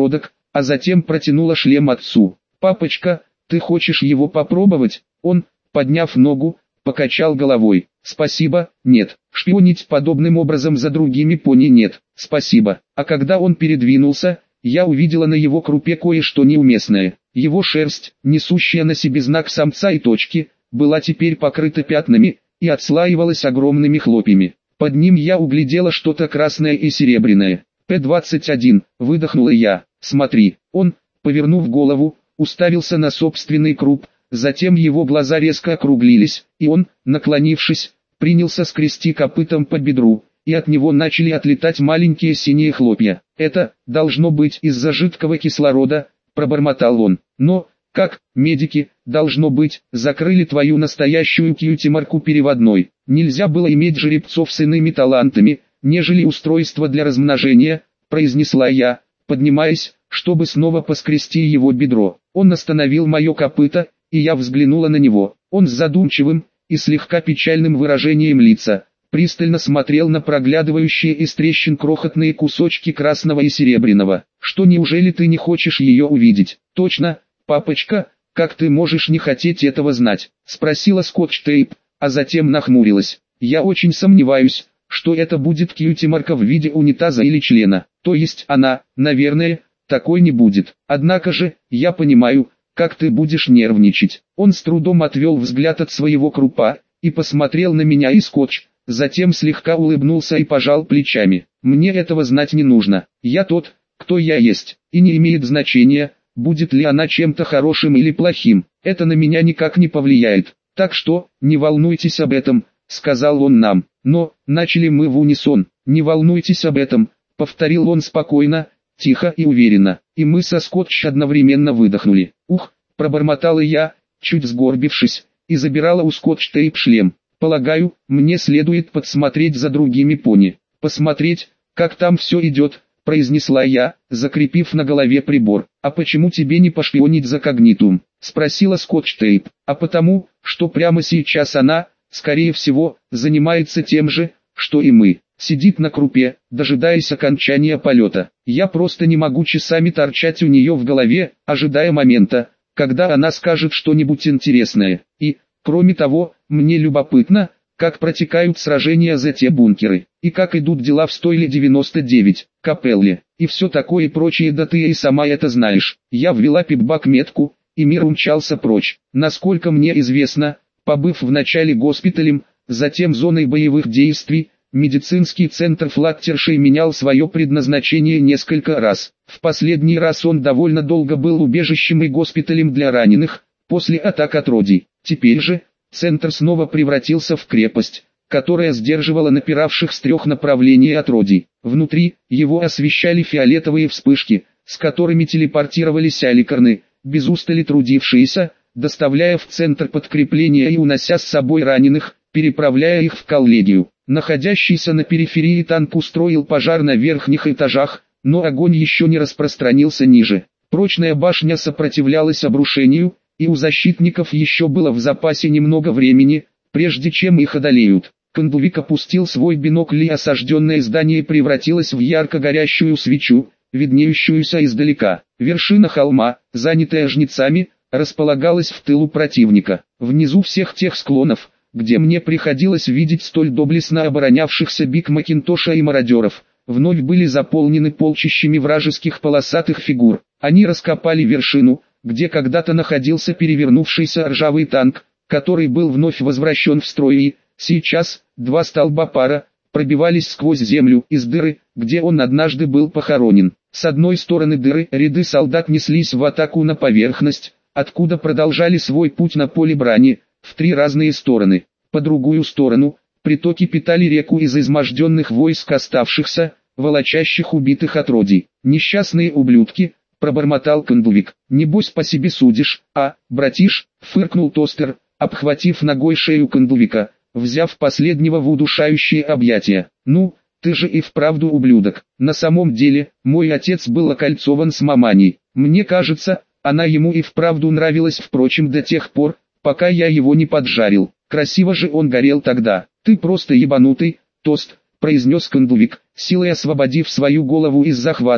а затем протянула шлем отцу. «Папочка, ты хочешь его попробовать?» Он, подняв ногу, покачал головой. «Спасибо, нет. Шпионить подобным образом за другими пони нет, спасибо». А когда он передвинулся, я увидела на его крупе кое-что неуместное. Его шерсть, несущая на себе знак самца и точки, была теперь покрыта пятнами и отслаивалась огромными хлопьями. Под ним я углядела что-то красное и серебряное. П двадцать один, выдохнула я. «Смотри». Он, повернув голову, уставился на собственный круп, затем его глаза резко округлились, и он, наклонившись, принялся скрести копытом по бедру, и от него начали отлетать маленькие синие хлопья. «Это, должно быть, из-за жидкого кислорода», — пробормотал он. «Но, как, медики, должно быть, закрыли твою настоящую кьюти-марку переводной. Нельзя было иметь жеребцов с иными талантами, нежели устройство для размножения», — произнесла я, поднимаясь, чтобы снова поскрести его бедро. Он остановил мое копыто, и я взглянула на него. Он с задумчивым и слегка печальным выражением лица пристально смотрел на проглядывающие из трещин крохотные кусочки красного и серебряного. «Что, неужели ты не хочешь ее увидеть?» «Точно, папочка, как ты можешь не хотеть этого знать?» — спросила Скотч-Тейп, а затем нахмурилась. «Я очень сомневаюсь, что это будет кьюти-марка в виде унитаза или члена. То есть она, наверное, такой не будет. Однако же, я понимаю, как ты будешь нервничать». Он с трудом отвел взгляд от своего крупа и посмотрел на меня и Скотч, затем слегка улыбнулся и пожал плечами. «Мне этого знать не нужно. Я тот, кто я есть, и не имеет значения, будет ли она чем-то хорошим или плохим. Это на меня никак не повлияет. Так что, не волнуйтесь об этом», — сказал он нам. Но, начали мы в унисон. «Не волнуйтесь об этом», — повторил он спокойно, тихо и уверенно, и мы со Скотч одновременно выдохнули. «Ух», — пробормотала я, чуть сгорбившись, и забирала у Скотч-Тейп шлем. «Полагаю, мне следует подсмотреть за другими пони. Посмотреть, как там все идет», — произнесла я, закрепив на голове прибор. «А почему тебе не пошпионить за Когнитум?» — спросила Скотч-Тейп. «А потому, что прямо сейчас она, скорее всего, занимается тем же, что и мы. Сидит на крупе, дожидаясь окончания полета. Я просто не могу часами торчать у нее в голове, ожидая момента, когда она скажет что-нибудь интересное. И, кроме того, мне любопытно, как протекают сражения за те бункеры, и как идут дела в стойле девяносто девять, Капелле, и все такое и прочее, да ты и сама это знаешь». Я ввела пипбак метку, и мир умчался прочь. Насколько мне известно, побыв вначале госпиталем, затем зоной боевых действий, медицинский центр Флаттершей менял свое предназначение несколько раз. В последний раз он довольно долго был убежищем и госпиталем для раненых, после атак отродий. Теперь же, центр снова превратился в крепость, которая сдерживала напиравших с трех направлений отродий. Внутри, его освещали фиолетовые вспышки, с которыми телепортировались аликарны, без устали трудившиеся, доставляя в центр подкрепления и унося с собой раненых, переправляя их в коллегию. Находящийся на периферии танк устроил пожар на верхних этажах, но огонь еще не распространился ниже. Прочная башня сопротивлялась обрушению, и у защитников еще было в запасе немного времени, прежде чем их одолеют. Кондувик опустил свой бинокль, и осажденное здание превратилось в ярко горящую свечу, виднеющуюся издалека. Вершина холма, занятая жнецами, располагалась в тылу противника. Внизу всех тех склонов, где мне приходилось видеть столь доблестно оборонявшихся Биг Макинтоша и мародеров, вновь были заполнены полчищами вражеских полосатых фигур. Они раскопали вершину, где когда-то находился перевернувшийся ржавый танк, который был вновь возвращен в строй, и сейчас два столба пара пробивались сквозь землю из дыры, где он однажды был похоронен. С одной стороны дыры ряды солдат неслись в атаку на поверхность, откуда продолжали свой путь на поле брани, в три разные стороны. По другую сторону, притоки питали реку из изможденных войск оставшихся, волочащих убитых отродий. «Несчастные ублюдки», — пробормотал Кондувик. «Небось по себе судишь, а, братиш», — фыркнул Тостер, обхватив ногой шею Кондувика, взяв последнего в удушающее объятие. «Ну, ты же и вправду ублюдок. На самом деле, мой отец был окольцован с маманей. Мне кажется, она ему и вправду нравилась, впрочем, до тех пор, пока я его не поджарил. Красиво же он горел тогда». «Ты просто ебанутый, Тост», — произнес Кондувик, силой освободив свою голову из захвата,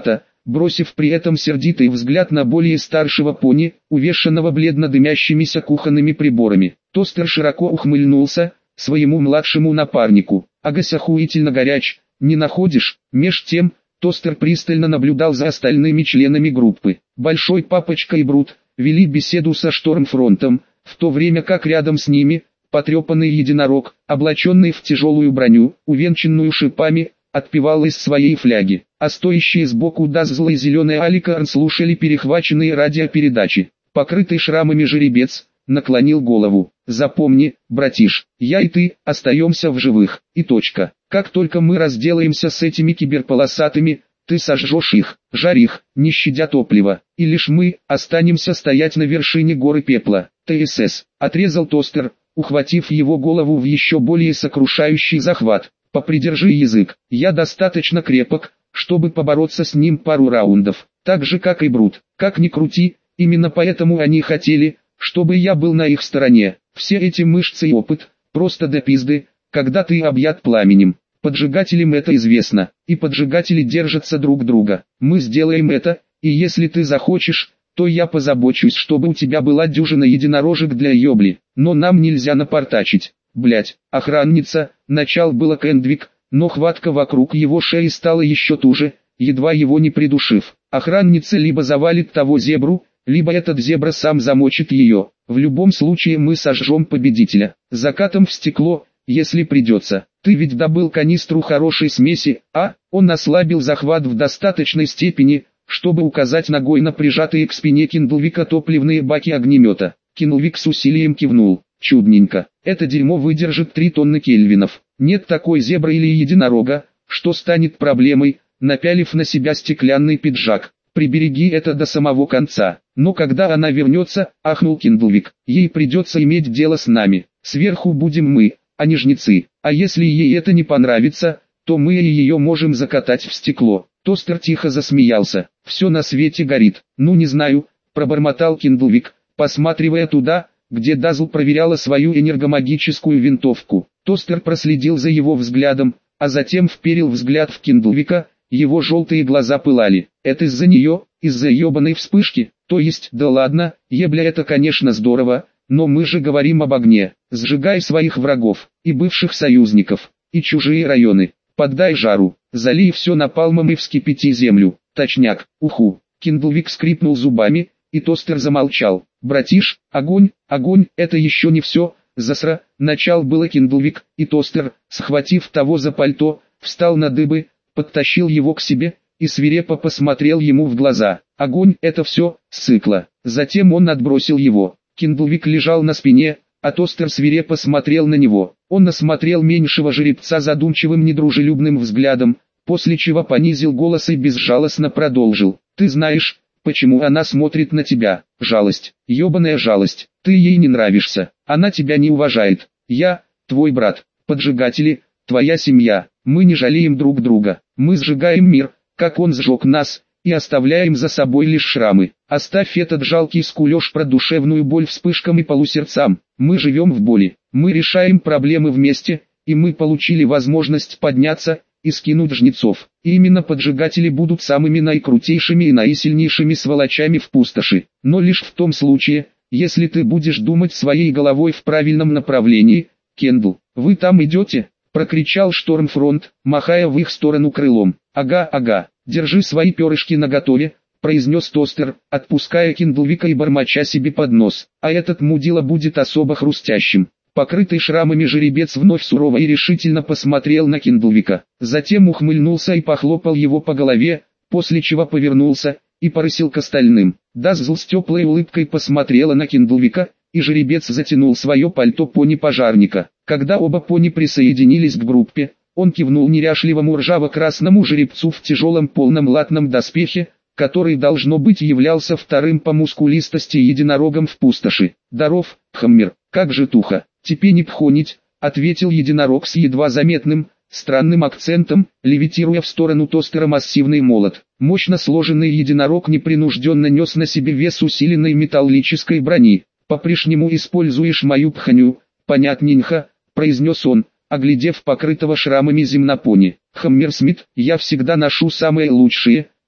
бросив при этом сердитый взгляд на более старшего пони, увешанного бледно дымящимися кухонными приборами. Тостер широко ухмыльнулся своему младшему напарнику. «Агась охуительно горяч, не находишь?» Меж тем, Тостер пристально наблюдал за остальными членами группы. Большой Папочка и Брут вели беседу со Штормфронтом, в то время как рядом с ними, потрепанный единорог, облаченный в тяжелую броню, увенчанную шипами, отпевал из своей фляги, а стоящие сбоку Даззл и зеленый Аликарн слушали перехваченные радиопередачи. Покрытый шрамами жеребец наклонил голову. «Запомни, братиш, я и ты остаемся в живых, и точка. Как только мы разделаемся с этими киберполосатыми, ты сожжешь их, жарь их, не щадя топлива, и лишь мы останемся стоять на вершине горы пепла». «ТСС», — отрезал Тостер, ухватив его голову в еще более сокрушающий захват. «Попридержи язык, я достаточно крепок, чтобы побороться с ним пару раундов, так же как и Брут. Как ни крути, именно поэтому они хотели, чтобы я был на их стороне. Все эти мышцы и опыт, просто до пизды, когда ты объят пламенем. Поджигателям это известно, и поджигатели держатся друг друга. Мы сделаем это, и если ты захочешь, то я позабочусь, чтобы у тебя была дюжина единорожек для ёбли, но нам нельзя напортачить». «Блять, охранница», — начал было Кендвик, но хватка вокруг его шеи стала еще туже, едва его не придушив. «Охранница либо завалит того зебру, либо этот зебра сам замочит ее. В любом случае мы сожжем победителя, закатом в стекло, если придется. Ты ведь добыл канистру хорошей смеси, а?» Он ослабил захват в достаточной степени, чтобы указать ногой на прижатые к спине Киндлвика топливные баки огнемета. Киндлвик с усилием кивнул. «Чудненько. Это дерьмо выдержит три тонны кельвинов. Нет такой зебры или единорога, что станет проблемой, напялив на себя стеклянный пиджак. Прибереги это до самого конца. Но когда она вернется», — ахнул Киндлвик, — «ей придется иметь дело с нами. Сверху будем мы, а не жнецы. А если ей это не понравится, то мы и ее можем закатать в стекло». Тостер тихо засмеялся. «Все на свете горит». «Ну не знаю», — пробормотал Киндлвик, посматривая туда, где Дазл проверяла свою энергомагическую винтовку. Тостер проследил за его взглядом, а затем вперил взгляд в Киндлвика, его желтые глаза пылали. «Это из-за нее, из-за ебаной вспышки? То есть, да ладно, ебля, это конечно здорово, но мы же говорим об огне. Сжигай своих врагов, и бывших союзников, и чужие районы. Поддай жару, залей все напалмом и вскипяти землю». «Точняк, уху». Киндлвик скрипнул зубами, и Тостер замолчал. «Братиш, огонь, огонь, это еще не все, засра», начал было Киндлвик, и Тостер, схватив того за пальто, встал на дыбы, подтащил его к себе, и свирепо посмотрел ему в глаза. «Огонь, это все, ссыкла». Затем он отбросил его. Киндлвик лежал на спине, а Тостер свирепо смотрел на него. Он осмотрел меньшего жеребца задумчивым недружелюбным взглядом, после чего понизил голос и безжалостно продолжил. «Ты знаешь, почему она смотрит на тебя? Жалость, ебаная жалость. Ты ей не нравишься, она тебя не уважает. Я, твой брат, поджигатели, твоя семья, мы не жалеем друг друга. Мы сжигаем мир, как он сжег нас, и оставляем за собой лишь шрамы. Оставь этот жалкий скулеж про душевную боль вспышкам и полусердцам. Мы живем в боли, мы решаем проблемы вместе, и мы получили возможность подняться и скинуть жнецов. И именно поджигатели будут самыми наикрутейшими и наисильнейшими сволочами в пустоши. Но лишь в том случае, если ты будешь думать своей головой в правильном направлении. Кендл, вы там идете?» — прокричал Штормфронт, махая в их сторону крылом. «Ага, ага, держи свои перышки наготове», — произнес Тостер, отпуская Киндлвика и бормоча себе под нос. «А этот мудила будет особо хрустящим». Покрытый шрамами жеребец вновь сурово и решительно посмотрел на Киндлвика, затем ухмыльнулся и похлопал его по голове, после чего повернулся и порысил к остальным. Даззл с теплой улыбкой посмотрела на Киндлвика, и жеребец затянул свое пальто пони-пожарника. Когда оба пони присоединились к группе, он кивнул неряшливому ржаво-красному жеребцу в тяжелом полном латном доспехе, который должно быть являлся вторым по мускулистости единорогом в пустоши. «Даров, Хаммер, как же туха!» «Тебе не пхонить», — ответил единорог с едва заметным, странным акцентом, левитируя в сторону Тостера массивный молот. Мощно сложенный единорог непринужденно нес на себе вес усиленной металлической брони. «По-прежнему используешь мою пханю, понятненько», — произнес он, оглядев покрытого шрамами земнопони. «Хаммерсмит, я всегда ношу самые лучшие»,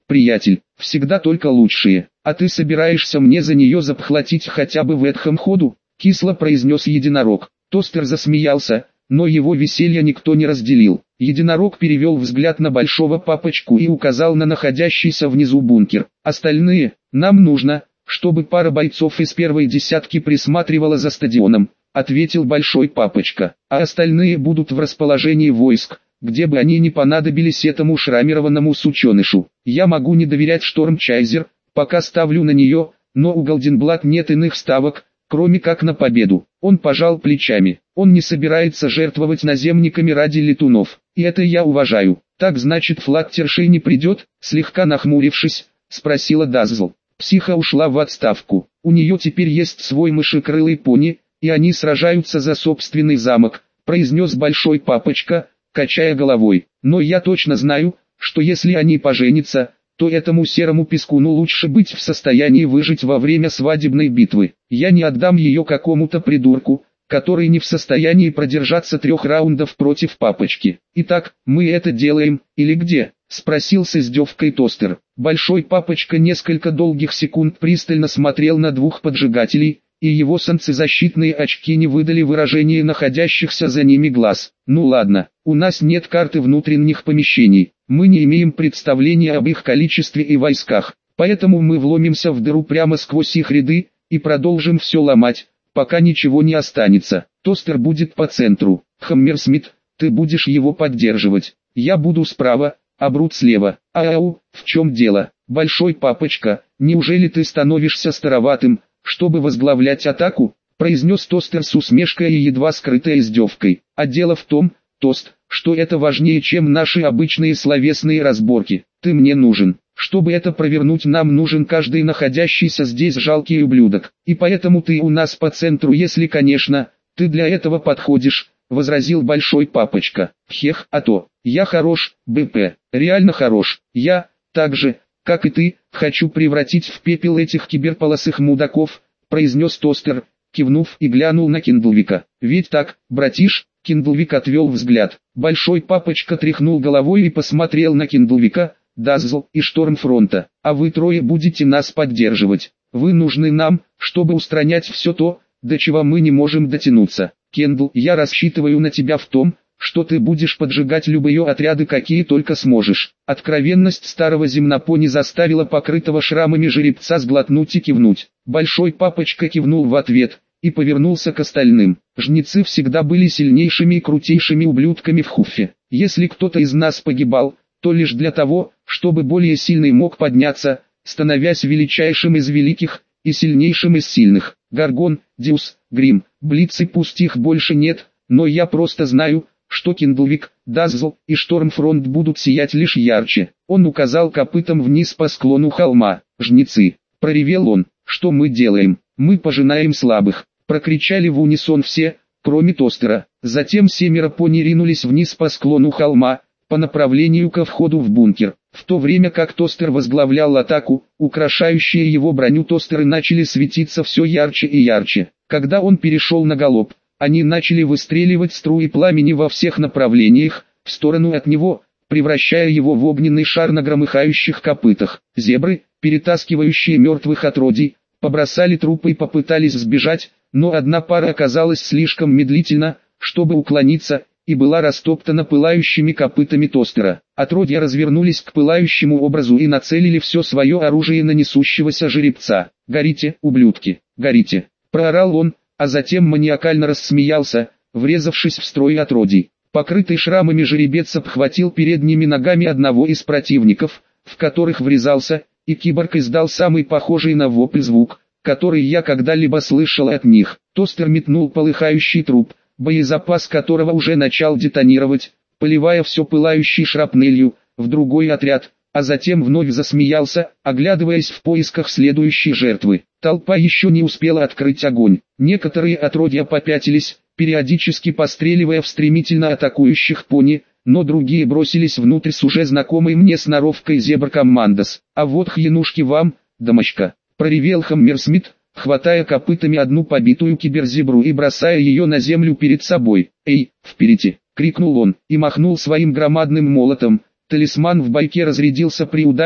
приятель, всегда только лучшие. А ты собираешься мне за нее заплатить хотя бы в этом ходу? Кисло произнес единорог. Тостер засмеялся, но его веселье никто не разделил. Единорог перевел взгляд на большого папочку и указал на находящийся внизу бункер. Остальные, нам нужно, чтобы пара бойцов из первой десятки присматривала за стадионом, ответил большой папочка. А остальные будут в расположении войск, где бы они ни понадобились этому шрамированному сученышу. Я могу не доверять Штормчайзер, пока ставлю на нее, но у Голденблат нет иных ставок, кроме как на победу. Он пожал плечами. Он не собирается жертвовать наземниками ради летунов, и это я уважаю. Так значит, Флаттершей не придет? Слегка нахмурившись, спросила Даззл. Психа ушла в отставку. У нее теперь есть свой мышекрылый пони, и они сражаются за собственный замок, произнес большой папочка, качая головой. Но я точно знаю, что если они поженятся, то этому серому пескуну лучше быть в состоянии выжить во время свадебной битвы. Я не отдам ее какому-то придурку, который не в состоянии продержаться трех раундов против папочки. Итак, мы это делаем, или где? Спросил с издевкой Тостер. Большой папочка несколько долгих секунд пристально смотрел на двух поджигателей, и его солнцезащитные очки не выдали выражения находящихся за ними глаз. Ну ладно, у нас нет карты внутренних помещений, мы не имеем представления об их количестве и войсках, поэтому мы вломимся в дыру прямо сквозь их ряды, и продолжим все ломать, пока ничего не останется. Тостер будет по центру, Хаммерсмит, ты будешь его поддерживать, я буду справа, а Брут слева. Ау, в чем дело, большой папочка, неужели ты становишься староватым, чтобы возглавлять атаку? Произнес Тостер с усмешкой и едва скрытой издевкой. А дело в том, Тост, что это важнее, чем наши обычные словесные разборки. Ты мне нужен. Чтобы это провернуть, нам нужен каждый находящийся здесь жалкий ублюдок. И поэтому ты у нас по центру, если, конечно, ты для этого подходишь, возразил большой папочка. Хех, а то, я хорош, БП, реально хорош. Я, так же, как и ты, хочу превратить в пепел этих киберполосых мудаков, произнес Тостер, кивнув и глянул на Киндлвика. Ведь так, братиш? Киндлвик отвел взгляд. Большой папочка тряхнул головой и посмотрел на Киндлвика, Даззл и Штормфронта. А вы трое будете нас поддерживать. Вы нужны нам, чтобы устранять все то, до чего мы не можем дотянуться. Кендл, я рассчитываю на тебя в том, что ты будешь поджигать любые отряды, какие только сможешь. Откровенность старого земнопони заставила покрытого шрамами жеребца сглотнуть и кивнуть. Большой папочка кивнул в ответ и повернулся к остальным. Жнецы всегда были сильнейшими и крутейшими ублюдками в Хуффе. Если кто-то из нас погибал, то лишь для того, чтобы более сильный мог подняться, становясь величайшим из великих и сильнейшим из сильных. Гаргон, Диус, Грим, Блиц и пусть их больше нет, но я просто знаю, что Киндлвик, Даззл и Штормфронт будут сиять лишь ярче. Он указал копытом вниз по склону холма. Жнецы, проревел он, что мы делаем? Мы пожинаем слабых. Прокричали в унисон все, кроме Тостера. Затем семеро пони ринулись вниз по склону холма, по направлению ко входу в бункер. В то время как Тостер возглавлял атаку, украшающие его броню тостеры начали светиться все ярче и ярче. Когда он перешел на галоп, они начали выстреливать струи пламени во всех направлениях, в сторону от него, превращая его в огненный шар на громыхающих копытах. Зебры, перетаскивающие мертвых отродий, побросали трупы и попытались сбежать, но одна пара оказалась слишком медлительна, чтобы уклониться, и была растоптана пылающими копытами Тостера. Отродья развернулись к пылающему образу и нацелили все свое оружие на несущегося жеребца. «Горите, ублюдки, горите!» – проорал он, а затем маниакально рассмеялся, врезавшись в строй отродий. Покрытый шрамами жеребец обхватил передними ногами одного из противников, в которых врезался, и киборг издал самый похожий на вопль звук, который я когда-либо слышал от них. Тостер метнул полыхающий труп, боезапас которого уже начал детонировать, поливая все пылающей шрапнелью, в другой отряд, а затем вновь засмеялся, оглядываясь в поисках следующей жертвы. Толпа еще не успела открыть огонь. Некоторые отродья попятились, периодически постреливая в стремительно атакующих пони, но другие бросились внутрь с уже знакомой мне сноровкой Зебр Коммандос. «А вот хьянушки вам, дамочка!» — проревел Хаммерсмит, хватая копытами одну побитую киберзебру и бросая ее на землю перед собой. «Эй, впереди!» — крикнул он, и махнул своим громадным молотом. Талисман в байке разрядился при ударе,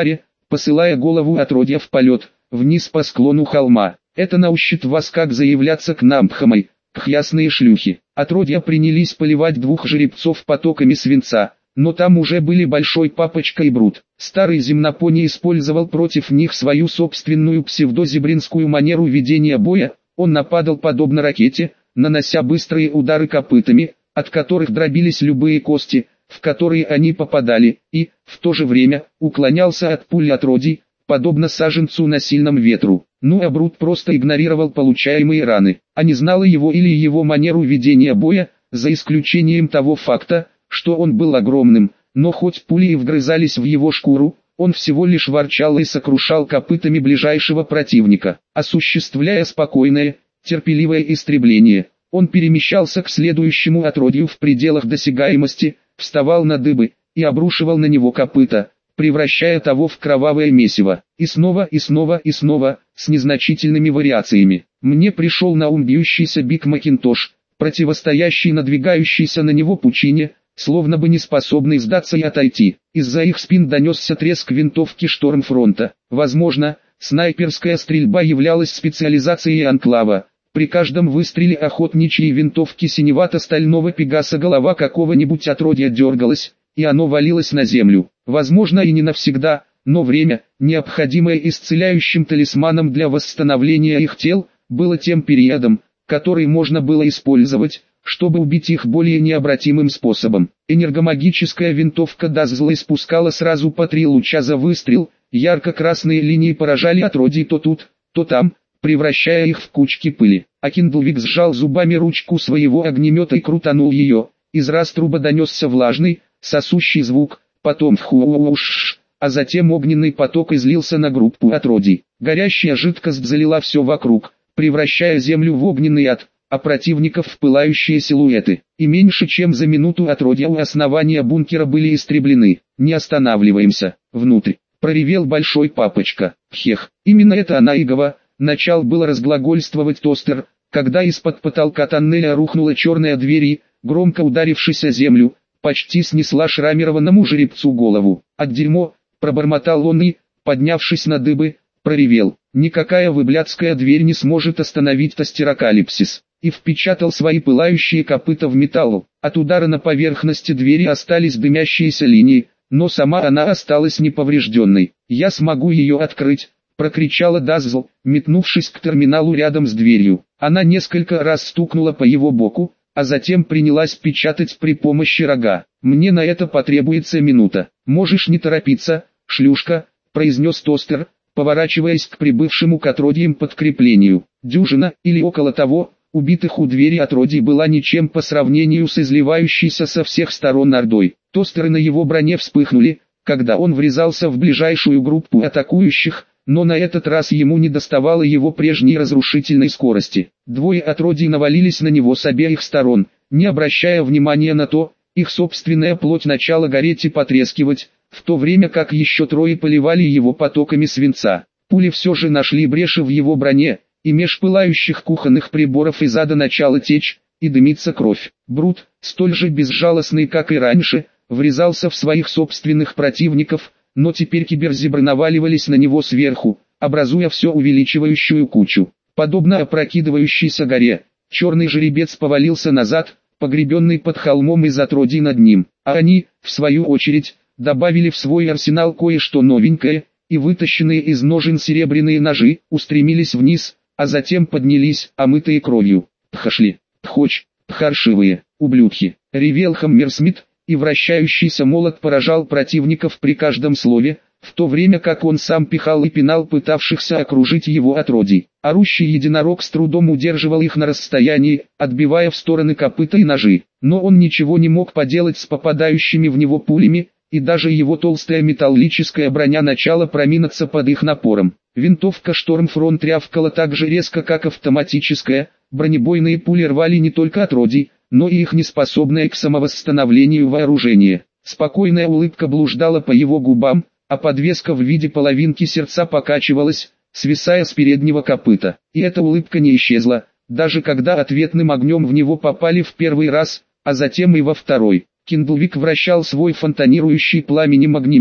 посылая голову отродья в полет, вниз по склону холма. «Это научит вас, как заявляться к нам, Пхамай, кхясные шлюхи». Отродья принялись поливать двух жеребцов потоками свинца, но там уже были Большой Папочка и Брут. Старый земнопони использовал против них свою собственную псевдозебринскую манеру ведения боя. Он нападал подобно ракете, нанося быстрые удары копытами, от которых дробились любые кости, в которые они попадали, и, в то же время, уклонялся от пуль отродий, подобно саженцу на сильном ветру. Ну а Брут просто игнорировал получаемые раны, а не знала его или его манеру ведения боя, за исключением того факта, что он был огромным, но хоть пули и вгрызались в его шкуру, он всего лишь ворчал и сокрушал копытами ближайшего противника. Осуществляя спокойное, терпеливое истребление, он перемещался к следующему отродью в пределах досягаемости, вставал на дыбы и обрушивал на него копыта, превращая того в кровавое месиво, и снова и снова и снова, с незначительными вариациями. Мне пришел на ум бьющийся Биг Макинтош, противостоящий надвигающейся на него пучине, словно бы не способный сдаться и отойти. Из-за их спин донесся треск винтовки Штормфронта. Возможно, снайперская стрельба являлась специализацией Анклава. При каждом выстреле охотничьей винтовки синевато-стального пегаса голова какого-нибудь отродья дергалась, и оно валилось на землю. Возможно и не навсегда, но время, необходимое исцеляющим талисманом для восстановления их тел, было тем периодом, который можно было использовать, чтобы убить их более необратимым способом. Энергомагическая винтовка Даззла испускала сразу по три луча за выстрел, ярко-красные линии поражали отродий то тут, то там, превращая их в кучки пыли. А Киндлвик сжал зубами ручку своего огнемета и крутанул ее. Из раструба донесся влажный, сосущий звук, потом вхуш, а затем огненный поток излился на группу отродий. Горящая жидкость залила все вокруг, превращая землю в огненный ад, а противников в пылающие силуэты. И меньше чем за минуту отродья у основания бункера были истреблены. «Не останавливаемся, внутрь», — проревел Большой Папочка. «Хех, именно это она и гова». Начал было разглагольствовать Тостер, когда из-под потолка тоннеля рухнула черная дверь и, громко ударившись о землю, почти снесла шрамированному жеребцу голову. «От дерьмо», — пробормотал он и, поднявшись на дыбы, проревел: «Никакая выблядская дверь не сможет остановить Тостерокалипсис», и впечатал свои пылающие копыта в металл. От удара на поверхности двери остались дымящиеся линии, но сама она осталась неповрежденной. «Я смогу ее открыть», — прокричала Даззл, метнувшись к терминалу рядом с дверью. Она несколько раз стукнула по его боку, а затем принялась печатать при помощи рога. «Мне на это потребуется минута. Можешь не торопиться, шлюшка», — произнес Тостер, поворачиваясь к прибывшему к отродьям подкреплению. Дюжина, или около того, убитых у двери отродий была ничем по сравнению с изливающейся со всех сторон ордой. Тостеры на его броне вспыхнули, когда он врезался в ближайшую группу атакующих, но на этот раз ему не доставало его прежней разрушительной скорости. Двое отродий навалились на него с обеих сторон, не обращая внимания на то, их собственная плоть начала гореть и потрескивать, в то время как еще трое поливали его потоками свинца. Пули все же нашли бреши в его броне, и меж пылающих кухонных приборов из ада начала течь и дымиться кровь. Брут, столь же безжалостный как и раньше, врезался в своих собственных противников, но теперь киберзебры наваливались на него сверху, образуя все увеличивающую кучу. Подобно опрокидывающейся горе, черный жеребец повалился назад, погребенный под холмом из отродий над ним, а они, в свою очередь, добавили в свой арсенал кое-что новенькое, и вытащенные из ножен серебряные ножи устремились вниз, а затем поднялись, омытые кровью. «Пхашли, пхоч, пхаршивые, ублюдки!» — ревел Хаммерсмит, и вращающийся молот поражал противников при каждом слове, в то время как он сам пихал и пинал пытавшихся окружить его отродий. Орущий единорог с трудом удерживал их на расстоянии, отбивая в стороны копыта и ножи, но он ничего не мог поделать с попадающими в него пулями, и даже его толстая металлическая броня начала проминаться под их напором. Винтовка Штормфронт рявкала так же резко, как автоматическая, бронебойные пули рвали не только отродий, но и их неспособное к самовосстановлению вооружение. Спокойная улыбка блуждала по его губам, а подвеска в виде половинки сердца покачивалась, свисая с переднего копыта. И эта улыбка не исчезла, даже когда ответным огнем в него попали в первый раз, а затем и во второй. Киндлвик вращал свой фонтанирующий пламенем огнемет,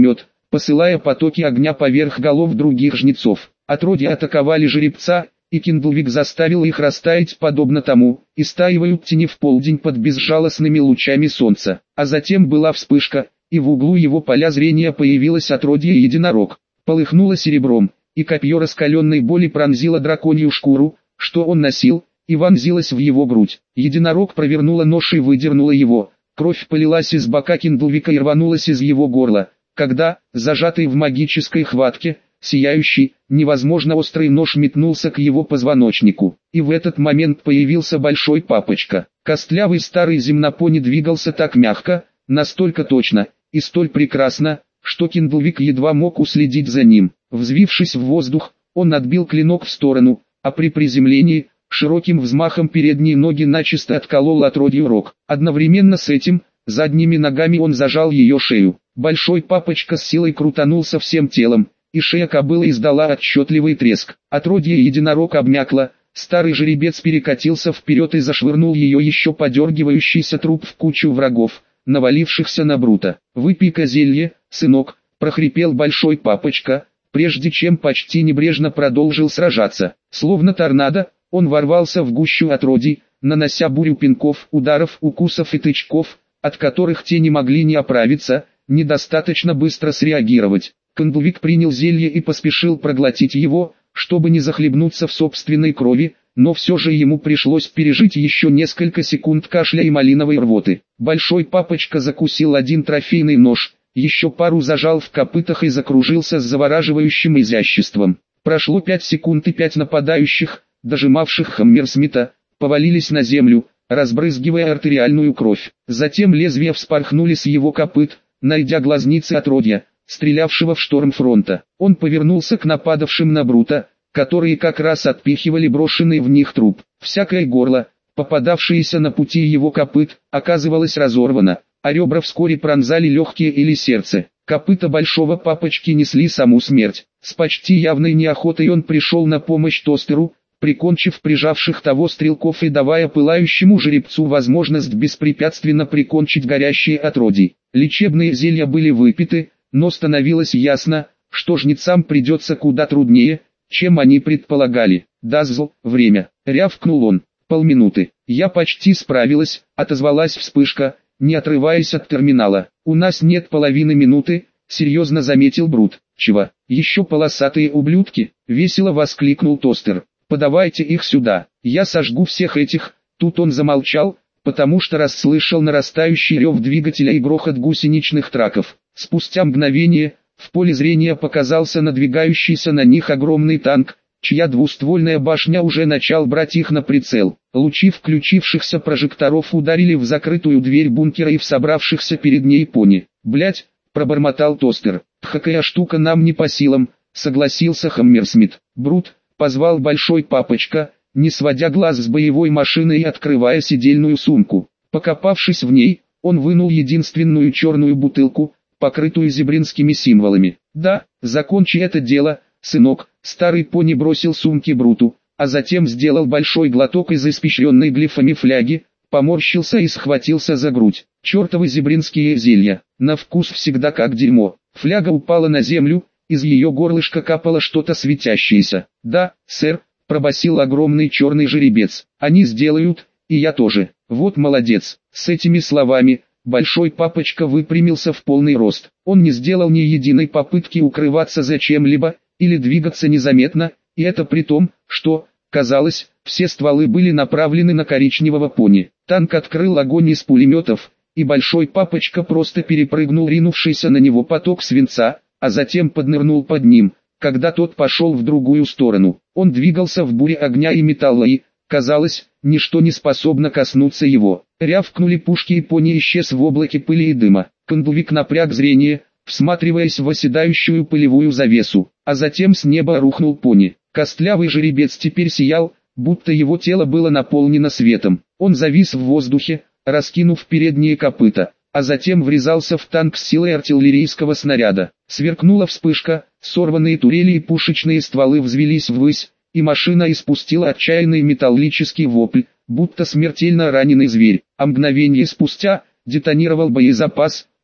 посылая потоки огня поверх голов других жнецов. Отродья атаковали жеребца, и Киндлвик заставил их растаять подобно тому, истаивают тени в полдень под безжалостными лучами солнца. А затем была вспышка, и в углу его поля зрения появилось отродье единорог. Полыхнуло серебром, и копье раскаленной боли пронзило драконью шкуру, что он носил, и вонзилось в его грудь. Единорог провернула нож и выдернула его. Кровь полилась из бока Киндлвика и рванулась из его горла, когда, зажатый в магической хватке, сияющий, невозможно острый нож метнулся к его позвоночнику. И в этот момент появился большой папочка. Костлявый старый земнопони двигался так мягко, настолько точно, и столь прекрасно, что Киндлвик едва мог уследить за ним. Взвившись в воздух, он отбил клинок в сторону, а при приземлении, широким взмахом передние ноги начисто отколол отродью рог. Одновременно с этим, задними ногами он зажал ее шею. Большой папочка с силой крутанулся всем телом, и шея кобылы издала отчетливый треск. Отродье единорог обмякло, старый жеребец перекатился вперед и зашвырнул ее еще подергивающийся труп в кучу врагов, навалившихся на Брута. «Выпей-ка зелье, сынок», — прохрипел большой папочка, прежде чем почти небрежно продолжил сражаться. Словно торнадо, он ворвался в гущу отродий, нанося бурю пинков, ударов, укусов и тычков, от которых те не могли ни оправиться, ни достаточно быстро среагировать. Киндлвик принял зелье и поспешил проглотить его, чтобы не захлебнуться в собственной крови, но все же ему пришлось пережить еще несколько секунд кашля и малиновой рвоты. Большой папочка закусил один трофейный нож, еще пару зажал в копытах и закружился с завораживающим изяществом. Прошло пять секунд и пять нападающих, дожимавших Хаммерсмита, повалились на землю, разбрызгивая артериальную кровь. Затем лезвия вспорхнули с его копыт, найдя глазницы отродья, стрелявшего в шторм фронта. Он повернулся к нападавшим на Брута, которые как раз отпихивали брошенный в них труп. Всякое горло, попадавшееся на пути его копыт, оказывалось разорвано, а ребра вскоре пронзали легкие или сердце. Копыта большого папочки несли саму смерть. С почти явной неохотой он пришел на помощь Тостеру, прикончив прижавших того стрелков и давая пылающему жеребцу возможность беспрепятственно прикончить горящие отродий. Лечебные зелья были выпиты, но становилось ясно, что жнецам придется куда труднее, чем они предполагали. «Дазл, время!» — рявкнул он. «Полминуты». «Я почти справилась», — отозвалась вспышка, не отрываясь от терминала. «У нас нет половины минуты», — серьезно заметил Брут. «Чего? Еще полосатые ублюдки?» — весело воскликнул Тостер. «Подавайте их сюда, я сожгу всех этих». Тут он замолчал, потому что расслышал нарастающий рев двигателя и грохот гусеничных траков. Спустя мгновение, в поле зрения показался надвигающийся на них огромный танк, чья двуствольная башня уже начал брать их на прицел. Лучи включившихся прожекторов ударили в закрытую дверь бункера и в собравшихся перед ней пони. «Блять», — пробормотал Тостер. «Такая штука нам не по силам», — согласился Хаммерсмит. «Брут», — позвал большой папочка, не сводя глаз с боевой машины и открывая сидельную сумку. Покопавшись в ней, он вынул единственную черную бутылку, покрытую зебринскими символами. «Да, закончи это дело, сынок», — старый пони бросил сумки Бруту, а затем сделал большой глоток из испещренной глифами фляги, поморщился и схватился за грудь. «Чертовы зебринские зелья, на вкус всегда как дерьмо». Фляга упала на землю, из ее горлышка капало что-то светящееся. «Да, сэр», — пробасил огромный черный жеребец, — «они сделают, и я тоже». «Вот молодец». С этими словами большой папочка выпрямился в полный рост. Он не сделал ни единой попытки укрываться за чем-либо, или двигаться незаметно, и это при том, что, казалось, все стволы были направлены на коричневого пони. Танк открыл огонь из пулеметов, и большой папочка просто перепрыгнул ринувшийся на него поток свинца, а затем поднырнул под ним, когда тот пошел в другую сторону. Он двигался в буре огня и металла и, казалось, ничто не способно коснуться его. Рявкнули пушки и пони исчез в облаке пыли и дыма. Киндлвик напряг зрение, всматриваясь в оседающую пылевую завесу, а затем с неба рухнул пони. Костлявый жеребец теперь сиял, будто его тело было наполнено светом. Он завис в воздухе, раскинув передние копыта, а затем врезался в танк с силой артиллерийского снаряда. Сверкнула вспышка, сорванные турели и пушечные стволы взвелись ввысь, и машина испустила отчаянный металлический вопль, будто смертельно раненый зверь. А мгновение спустя детонировал боезапас,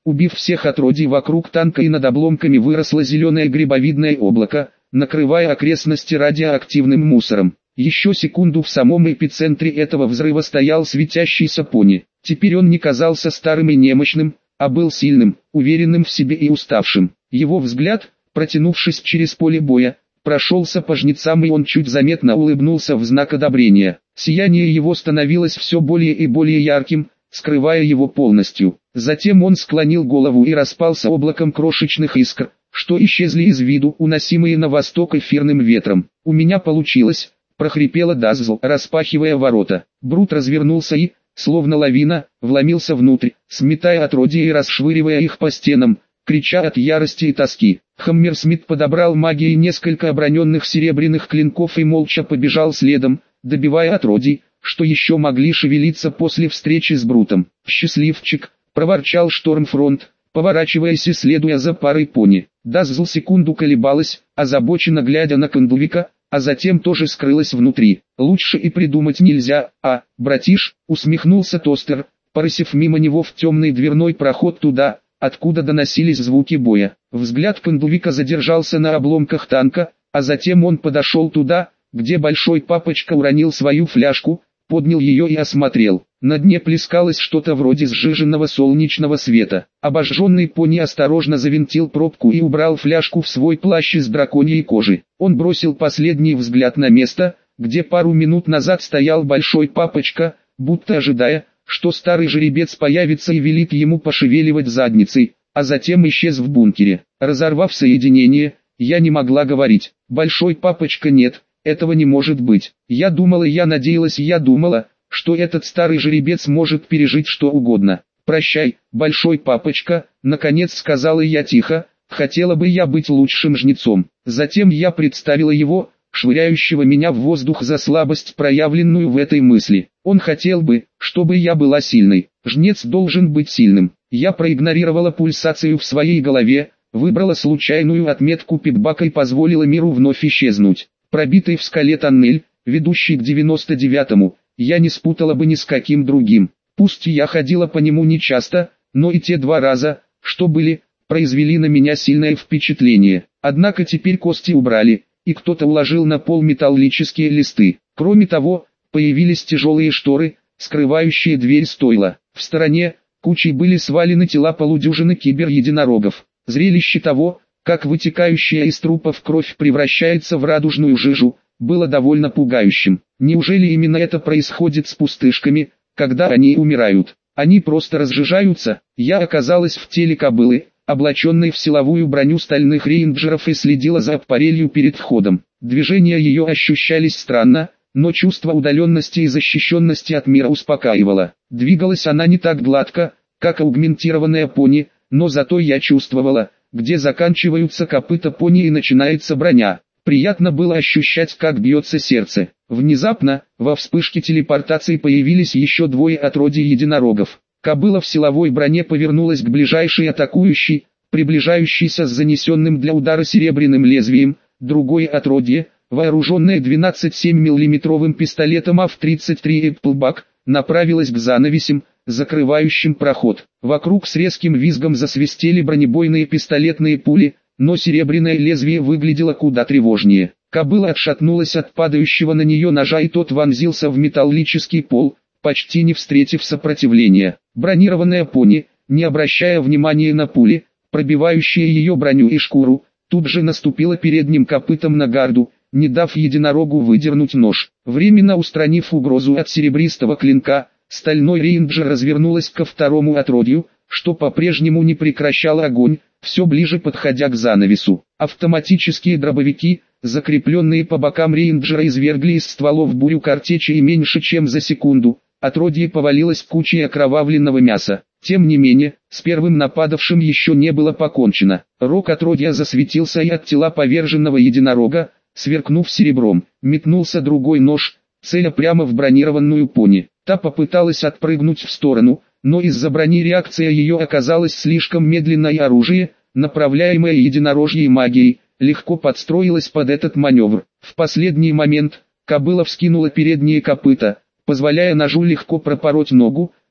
убив всех отродий вокруг танка, и над обломками выросло зеленое грибовидное облако, накрывая окрестности радиоактивным мусором. Еще секунду в самом эпицентре этого взрыва стоял светящийся пони. Теперь он не казался старым и немощным, а был сильным, уверенным в себе и уставшим. Его взгляд, протянувшись через поле боя, прошелся по жнецам, и он чуть заметно улыбнулся в знак одобрения. Сияние его становилось все более и более ярким, скрывая его полностью. Затем он склонил голову и распался облаком крошечных искр, что исчезли из виду, уносимые на восток эфирным ветром. «У меня получилось», — прохрипела Даззл, распахивая ворота. Брут развернулся и, словно лавина, вломился внутрь, сметая отродья и расшвыривая их по стенам, крича от ярости и тоски. Хаммерсмит подобрал магией несколько оброненных серебряных клинков и молча побежал следом, добивая отродий, что еще могли шевелиться после встречи с Брутом. «Счастливчик», — проворчал Штормфронт, поворачиваясь и следуя за парой пони. Даззл секунду колебалась, озабоченно глядя на Кондувика, а затем тоже скрылась внутри. «Лучше и придумать нельзя, а, братиш», — усмехнулся Тостер, порысив мимо него в темный дверной проход туда, откуда доносились звуки боя. Взгляд Кондувика задержался на обломках танка, а затем он подошел туда, где большой папочка уронил свою фляжку, поднял ее и осмотрел. На дне плескалось что-то вроде сжиженного солнечного света. Обожженный пони осторожно завинтил пробку и убрал фляжку в свой плащ из драконьей кожи. Он бросил последний взгляд на место, где пару минут назад стоял большой папочка, будто ожидая, что старый жеребец появится и велит ему пошевеливать задницей, а затем исчез в бункере. Разорвав соединение, я не могла говорить. «Большой папочка, нет, этого не может быть. Я думала, я надеялась, я думала, что этот старый жеребец может пережить что угодно. Прощай, большой папочка», — наконец сказала я тихо, «хотела бы я быть лучшим жнецом». Затем я представила его, швыряющего меня в воздух за слабость, проявленную в этой мысли. Он хотел бы, чтобы я была сильной. Жнец должен быть сильным. Я проигнорировала пульсацию в своей голове, выбрала случайную отметку пипбака и позволила миру вновь исчезнуть. Пробитый в скале тоннель, ведущий к девяносто девятому, я не спутала бы ни с каким другим. Пусть я ходила по нему нечасто, но и те два раза, что были, произвели на меня сильное впечатление. Однако теперь кости убрали, и кто-то уложил на пол металлические листы. Кроме того, появились тяжелые шторы, скрывающие дверь стойла. В стороне, кучей были свалены тела полудюжины кибер-единорогов. Зрелище того, как вытекающая из трупов кровь превращается в радужную жижу, было довольно пугающим. Неужели именно это происходит с пустышками, когда они умирают? Они просто разжижаются. Я оказалась в теле кобылы, облаченной в силовую броню стальных рейнджеров, и следила за аппарелью перед входом. Движения ее ощущались странно, но чувство удаленности и защищенности от мира успокаивало. Двигалась она не так гладко, как аугментированная пони, но зато я чувствовала, где заканчиваются копыта пони и начинается броня. Приятно было ощущать, как бьется сердце. Внезапно, во вспышке телепортации появились еще двое отродий единорогов. Кобыла в силовой броне повернулась к ближайшей атакующей, приближающейся с занесенным для удара серебряным лезвием. Другое отродье, вооруженное двенадцать семь миллиметровым пистолетом эй ви тридцать три Эпплбак, направилось к занавесям, закрывающим проход. Вокруг с резким визгом засвистели бронебойные пистолетные пули, но серебряное лезвие выглядело куда тревожнее. Кобыла отшатнулась от падающего на нее ножа, и тот вонзился в металлический пол, почти не встретив сопротивления. Бронированная пони, не обращая внимания на пули, пробивающие ее броню и шкуру, тут же наступила передним копытом на гарду, не дав единорогу выдернуть нож. Временно устранив угрозу от серебристого клинка, стальной рейнджер развернулась ко второму отродью, что по-прежнему не прекращало огонь, все ближе подходя к занавесу. Автоматические дробовики, закрепленные по бокам рейнджера, извергли из стволов бурю картечи, и меньше чем за секунду отродье повалилось кучей окровавленного мяса. Тем не менее, с первым нападавшим еще не было покончено. Рог отродья засветился, и от тела поверженного единорога, сверкнув серебром, метнулся другой нож, целя прямо в бронированную пони. Та попыталась отпрыгнуть в сторону, но из-за брони реакция ее оказалась слишком медленной, и оружие, направляемое единорожьей магией, легко подстроилось под этот маневр. В последний момент кобыла вскинула передние копыта, позволяя ножу легко пропороть ногу,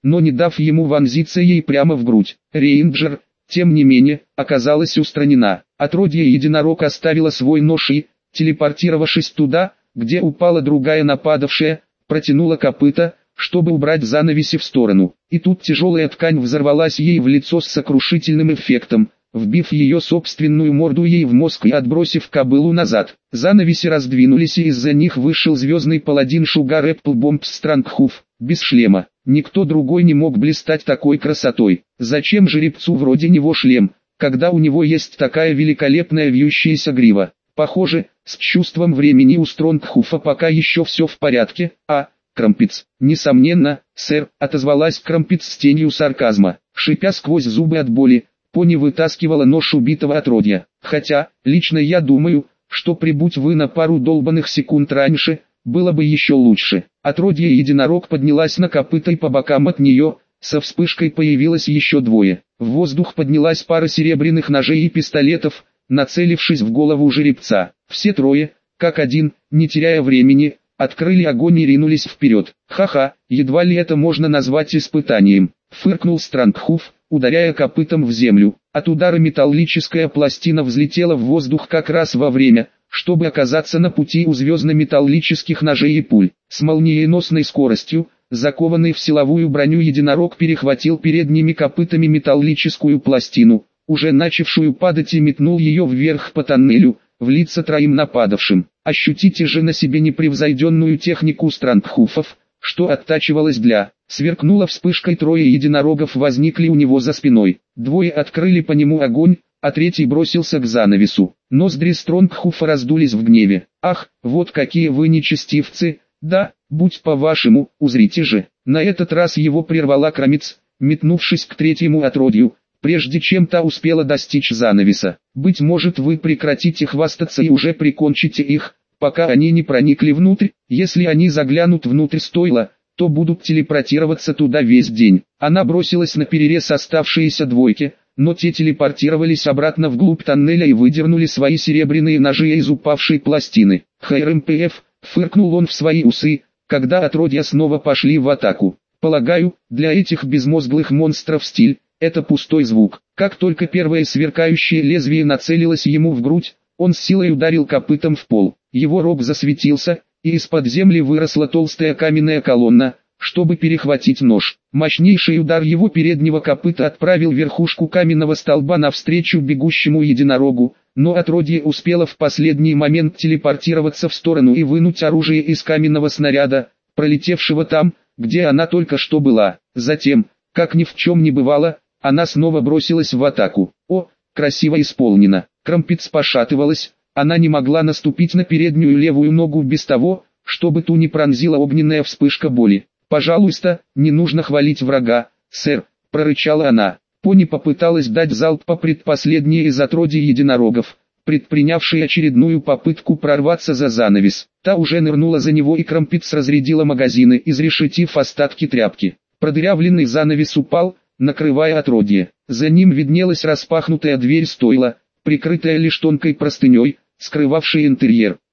но не дав ему вонзиться ей прямо в грудь. Рейнджер, тем не менее, оказалась устранена. Отродье единорог оставила свой нож и, телепортировавшись туда, где упала другая нападавшая, протянула копыта, чтобы убрать занавеси в сторону. И тут тяжелая ткань взорвалась ей в лицо с сокрушительным эффектом, вбив ее собственную морду ей в мозг и отбросив кобылу назад. Занавеси раздвинулись, и из-за них вышел звездный паладин Шугар Эпплбомб Странгхуф, без шлема. Никто другой не мог блистать такой красотой. Зачем жеребцу вроде него шлем, когда у него есть такая великолепная вьющаяся грива? Похоже, с чувством времени у Стронгхуфа пока еще все в порядке, а... Крампиц. Несомненно, сэр, отозвалась Крампиц с тенью сарказма. Шипя сквозь зубы от боли, пони вытаскивала нож убитого отродья. Хотя, лично я думаю, что прибудь вы на пару долбанных секунд раньше, было бы еще лучше. Отродье единорог поднялась на копыта, и по бокам от нее, со вспышкой появилось еще двое. В воздух поднялась пара серебряных ножей и пистолетов, нацелившись в голову жеребца. Все трое, как один, не теряя времени, открыли огонь и ринулись вперед. Ха-ха, едва ли это можно назвать испытанием. Фыркнул Странгхуф, ударяя копытом в землю. От удара металлическая пластина взлетела в воздух как раз во время, чтобы оказаться на пути у звездно-металлических ножей и пуль. С молниеносной скоростью, закованный в силовую броню единорог перехватил передними копытами металлическую пластину, уже начавшую падать, и метнул ее вверх по тоннелю, в лица троим нападавшим. Ощутите же на себе непревзойденную технику Странгхуфов, что оттачивалось для... Сверкнула вспышкой, трое единорогов возникли у него за спиной. Двое открыли по нему огонь, а третий бросился к занавесу. Ноздри Стронгхуфа раздулись в гневе. «Ах, вот какие вы нечестивцы! Да, будь по-вашему, узрите же!» На этот раз его прервала Крамиц, метнувшись к третьему отродью, прежде чем та успела достичь занавеса. «Быть может, вы прекратите хвастаться и уже прикончите их, пока они не проникли внутрь. Если они заглянут внутрь стойла, то будут телепортироваться туда весь день». Она бросилась на перерез оставшиеся двойки, но те телепортировались обратно вглубь тоннеля и выдернули свои серебряные ножи из упавшей пластины. «ХРМПФ», фыркнул он в свои усы, когда отродья снова пошли в атаку. «Полагаю, для этих безмозглых монстров стиль — это пустой звук». Как только первое сверкающее лезвие нацелилось ему в грудь, он с силой ударил копытом в пол. Его рог засветился, и из-под земли выросла толстая каменная колонна, чтобы перехватить нож. Мощнейший удар его переднего копыта отправил верхушку каменного столба навстречу бегущему единорогу, но отродье успело в последний момент телепортироваться в сторону и вынуть оружие из каменного снаряда, пролетевшего там, где она только что была. Затем, как ни в чем не бывало, она снова бросилась в атаку. О, красиво исполнено. Крампиц пошатывалась, она не могла наступить на переднюю левую ногу без того, чтобы ту не пронзила огненная вспышка боли. «Пожалуйста, не нужно хвалить врага, сэр», — прорычала она. Пони попыталась дать залп по предпоследней из отродий единорогов, предпринявшей очередную попытку прорваться за занавес. Та уже нырнула за него, и Крампиц разрядила магазины, изрешетив остатки тряпки. Продырявленный занавес упал, накрывая отродье. За ним виднелась распахнутая дверь стойла, прикрытая лишь тонкой простыней, скрывавшей интерьер.